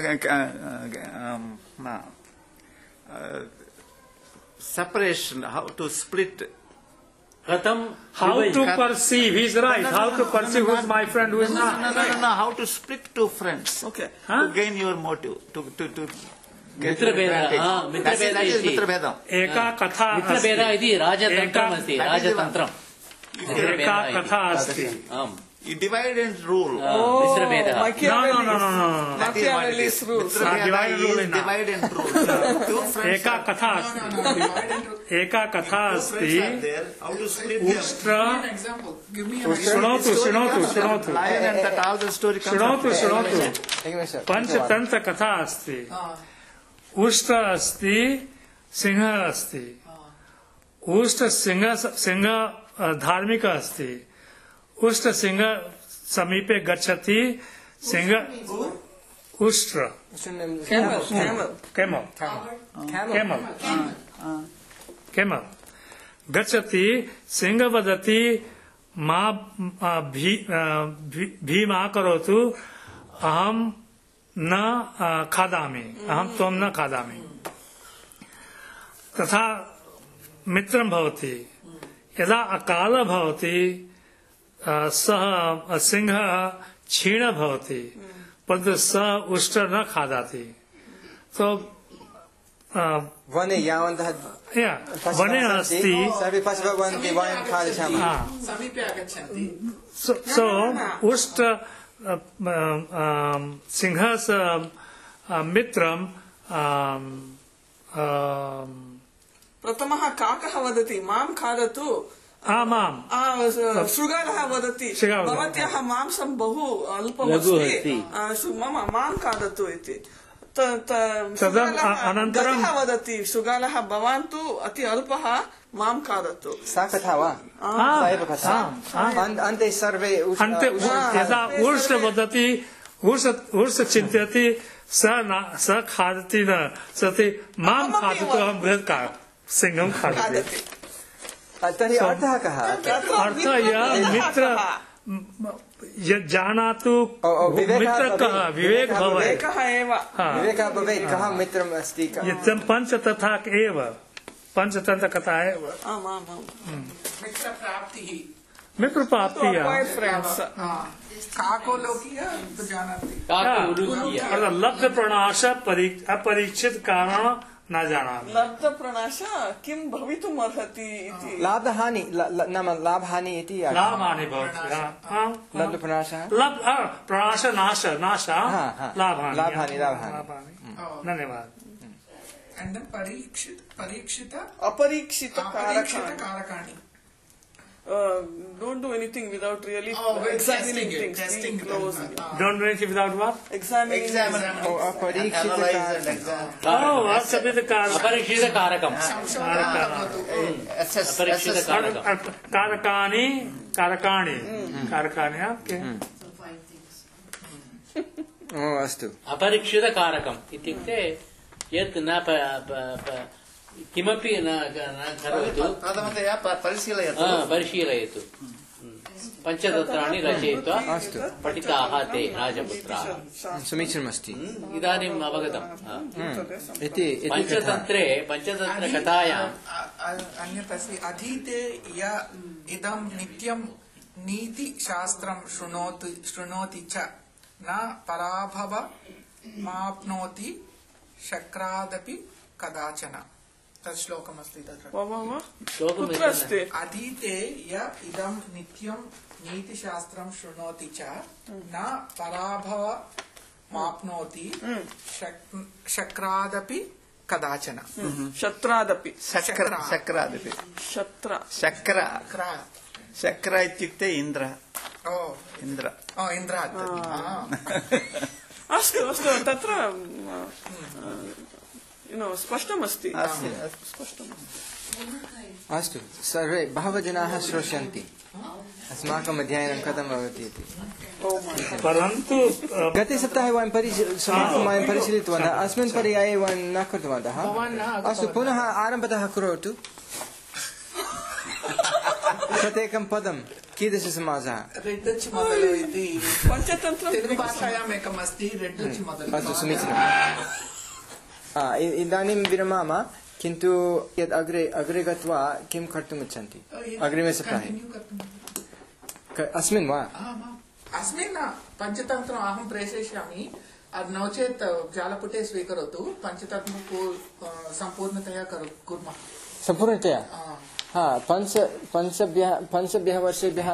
separation, how to split, कथं how to perceive, he's right, how to perceive who is my friend, who is not. no, no, no, no, how to split two friends, Okay. to gain your motive, to to to मित्रभेदः मित्रभेदः इति मित्रभेदः. एका कथा मित्रभेदः इति राजतन्त्रम् अस्ति. राजतन्त्रम् एका कथा अस्ति. आम्. You divide and rule. मित्रभेदः. No, no, no, no, no. That is what it is. Divide and rule is not. Divide and rule. Two friends एका are- कथा अस्ति. एका कथा two अस्ति. friends are there. How to split them? उष्ट्र Example. Give me an शृणोतु शृणोतु शृणोतु Lion and that all the story comes शृणोतु up. शृणोतु पञ्चतन्त्र कथा अस्ति. उष्ट्र अस्ति, सिंहः अस्ति. उष्ट्र सिंह सिंह धार्मिक अस्ति. उष्ट्र सिंह समीपे गच्छति. सिंह उष्ट्र Camel. Camel. Camel camel camel गच्छति. सिंह वदति मा भीमा करोतु, अहं न खादामि, अहं त्वं न खादामि. तथा मित्रं भवति. यदा अकाल भवति सः सिंहः क्षीण भवति, परन्तु सः उष्ट्र न खादति. तो वने यावन्तः वने अस्ति. सर्वे पशवः भवन्ति, वयं खादिष्यामः. समीपे आगच्छन्ति. सो उष्ट्र सिंहस्य मित्रं प्रथमः काकः वदति मां खादतु. आमाम्. शृगालः वदति शृगालः. भवत्याः मांसं बहु लघु अल्पमस्ति, अस्ति. शु- मम मां खादतु इति. त- त- तदन् शृगालः- अनन्तरं- गजः वदति शृगालः भवान् तु अति अल्पः, मां खादतु. सा कथा वा? सा एव कथा. अन्- अन्ते सर्वे उष्- अन्ते उष्- यदा उष्ट्र वदति, उष्ट्र चिन्तयति सः न सः खादति न सति मां खादतु, अहं बृहत् का सिंहं खादति. खादति. तर्हि अर्थः कः? अर्थः यः मित्र यत् जानातु ओ, ओ, विवेकः मित्र कः भवेत्. विवेक विवेकः भवेत्. एकः एव. विवेकः भवेत् कः मित्रम् अस्ति. कः- यत् पञ्चतथा एव पञ्चतन्त्र कथा एव आम् आम् आम्. मित्रप्राप्तिः. मित्रप्राप्तिः. Acquired friends. काको लोकीय तो जानाति. लब्ध प्रणाश अपरीक्षित कारण न जानामि. लब्धप्रणाश किं भवितुम् अर्हति इति. लाभहानि ल- ल- नाम लाभहानि इति लाभानि भवति. लब्धप्रणाशः. लब्ध प्रणाश नाश नाश हा, हा. लाभानि लाभानि, लाभानि. लाभानि. धन्यवाद. And then परीक्षित परीक्षित अपरीक्षित अपरीक्षित कारकाणि. Don't do anything without really Oh, wait, examining testing it, things. testing being it. close. Don't do anything without what? Examining. Examine. Oh, अपरीक्षित Analyze and कारकम्. examine. Oh, अपरिक्षितकारकम्. अपरीक्षितकारकम्. Assess, अपरीक्षितकारकम्. कारकाणि कारकाणि कारकाणि ओके. ओ, अस्तु. अपरीक्षितकारकम् इत्युक्ते यत् न प- प- प- किमपि न न करोतु, प्रथमतया प- परिशीलयतु. हा, परिशीलयतु. पञ्चतन्त्राणि रचयित्वा अस्तु. पठिताः ते राजपुत्राः. समीचीनमस्ति. इदानीम् अवगतम्. हा. इति इति कथा. पञ्चतन्त्रे पञ्चतन्त्रकथायाम् अन्यत् अस्ति अधीते य इदं नित्यं नीतिशास्त्रं शृणोति शृणोति च न पराभवमाप्नोति शक्रादपि कदाचन. तत् श्लोकमस्ति तत्र. वा वा वा. श्लोकम् कुत्र अस्ति? अधीते य इदं नित्यं नीतिशास्त्रं शृणोति च न पराभव माप्नोति शक्रादपि कदाचन शत्रादपि शक्र शक्रादपि शत्र शक्र शक्र इत्युक्ते इन्द्र ओ इन्द्र ओ इन्द्रात् अस्तु अस्तु तत्र स्पष्टमस्ति अस्तु सर्वे बहवः जनाः श्रोष्यन्ति अस्माकम् अध्ययनं कथं भवति इति परन्तु गते सप्ताहे वयं समाप्तं वयं परिशीलितवन्तः अस्मिन् पर्याये वयं न कृतवन्तः अस्तु पुनः आरम्भतः करोतु प्रत्येकं पदं कीदृशसमासः रेड्डुच् मोदलु इति पञ्चतन्त्रं तेलुगुभाषायाम् एकम् अस्ति रेड्डुच् मोदलु अस्तु समीचीनम् इदानीं विरमामः किन्तु यत् अग्रे अग्रे गत्वा किं कर्तुम् इच्छन्ति अग्रिमे सप्ताहे अस्मिन् वा अस्मिन् पञ्चतन्त्रम् अहं प्रेषयिष्यामि नो चेत् जालपुटे स्वीकरोतु पञ्चतन्त्रं सम्पूर्णतया कुर्मः सम्पूर्णतया हा पञ्च पञ्चभ्यः पञ्चभ्यः वर्षेभ्यः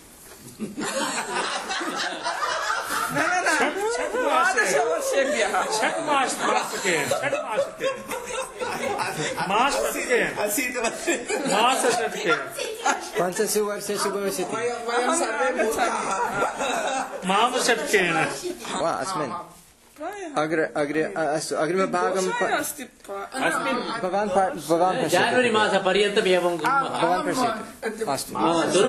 द्वादशवर्षेभ्यः षट् मासके षट् मासके मासके मासषट्के पञ्चसु वर्षेषु भविष्यति वयं सर्वे मासषट्केन वा अस्मिन् अग्रे अग्रे अस्तु अग्रिमभागं भवान् भवान् जान्वरि मासपर्यन्तम् एवं कुर्मः भवान् पश्यतु अस्तु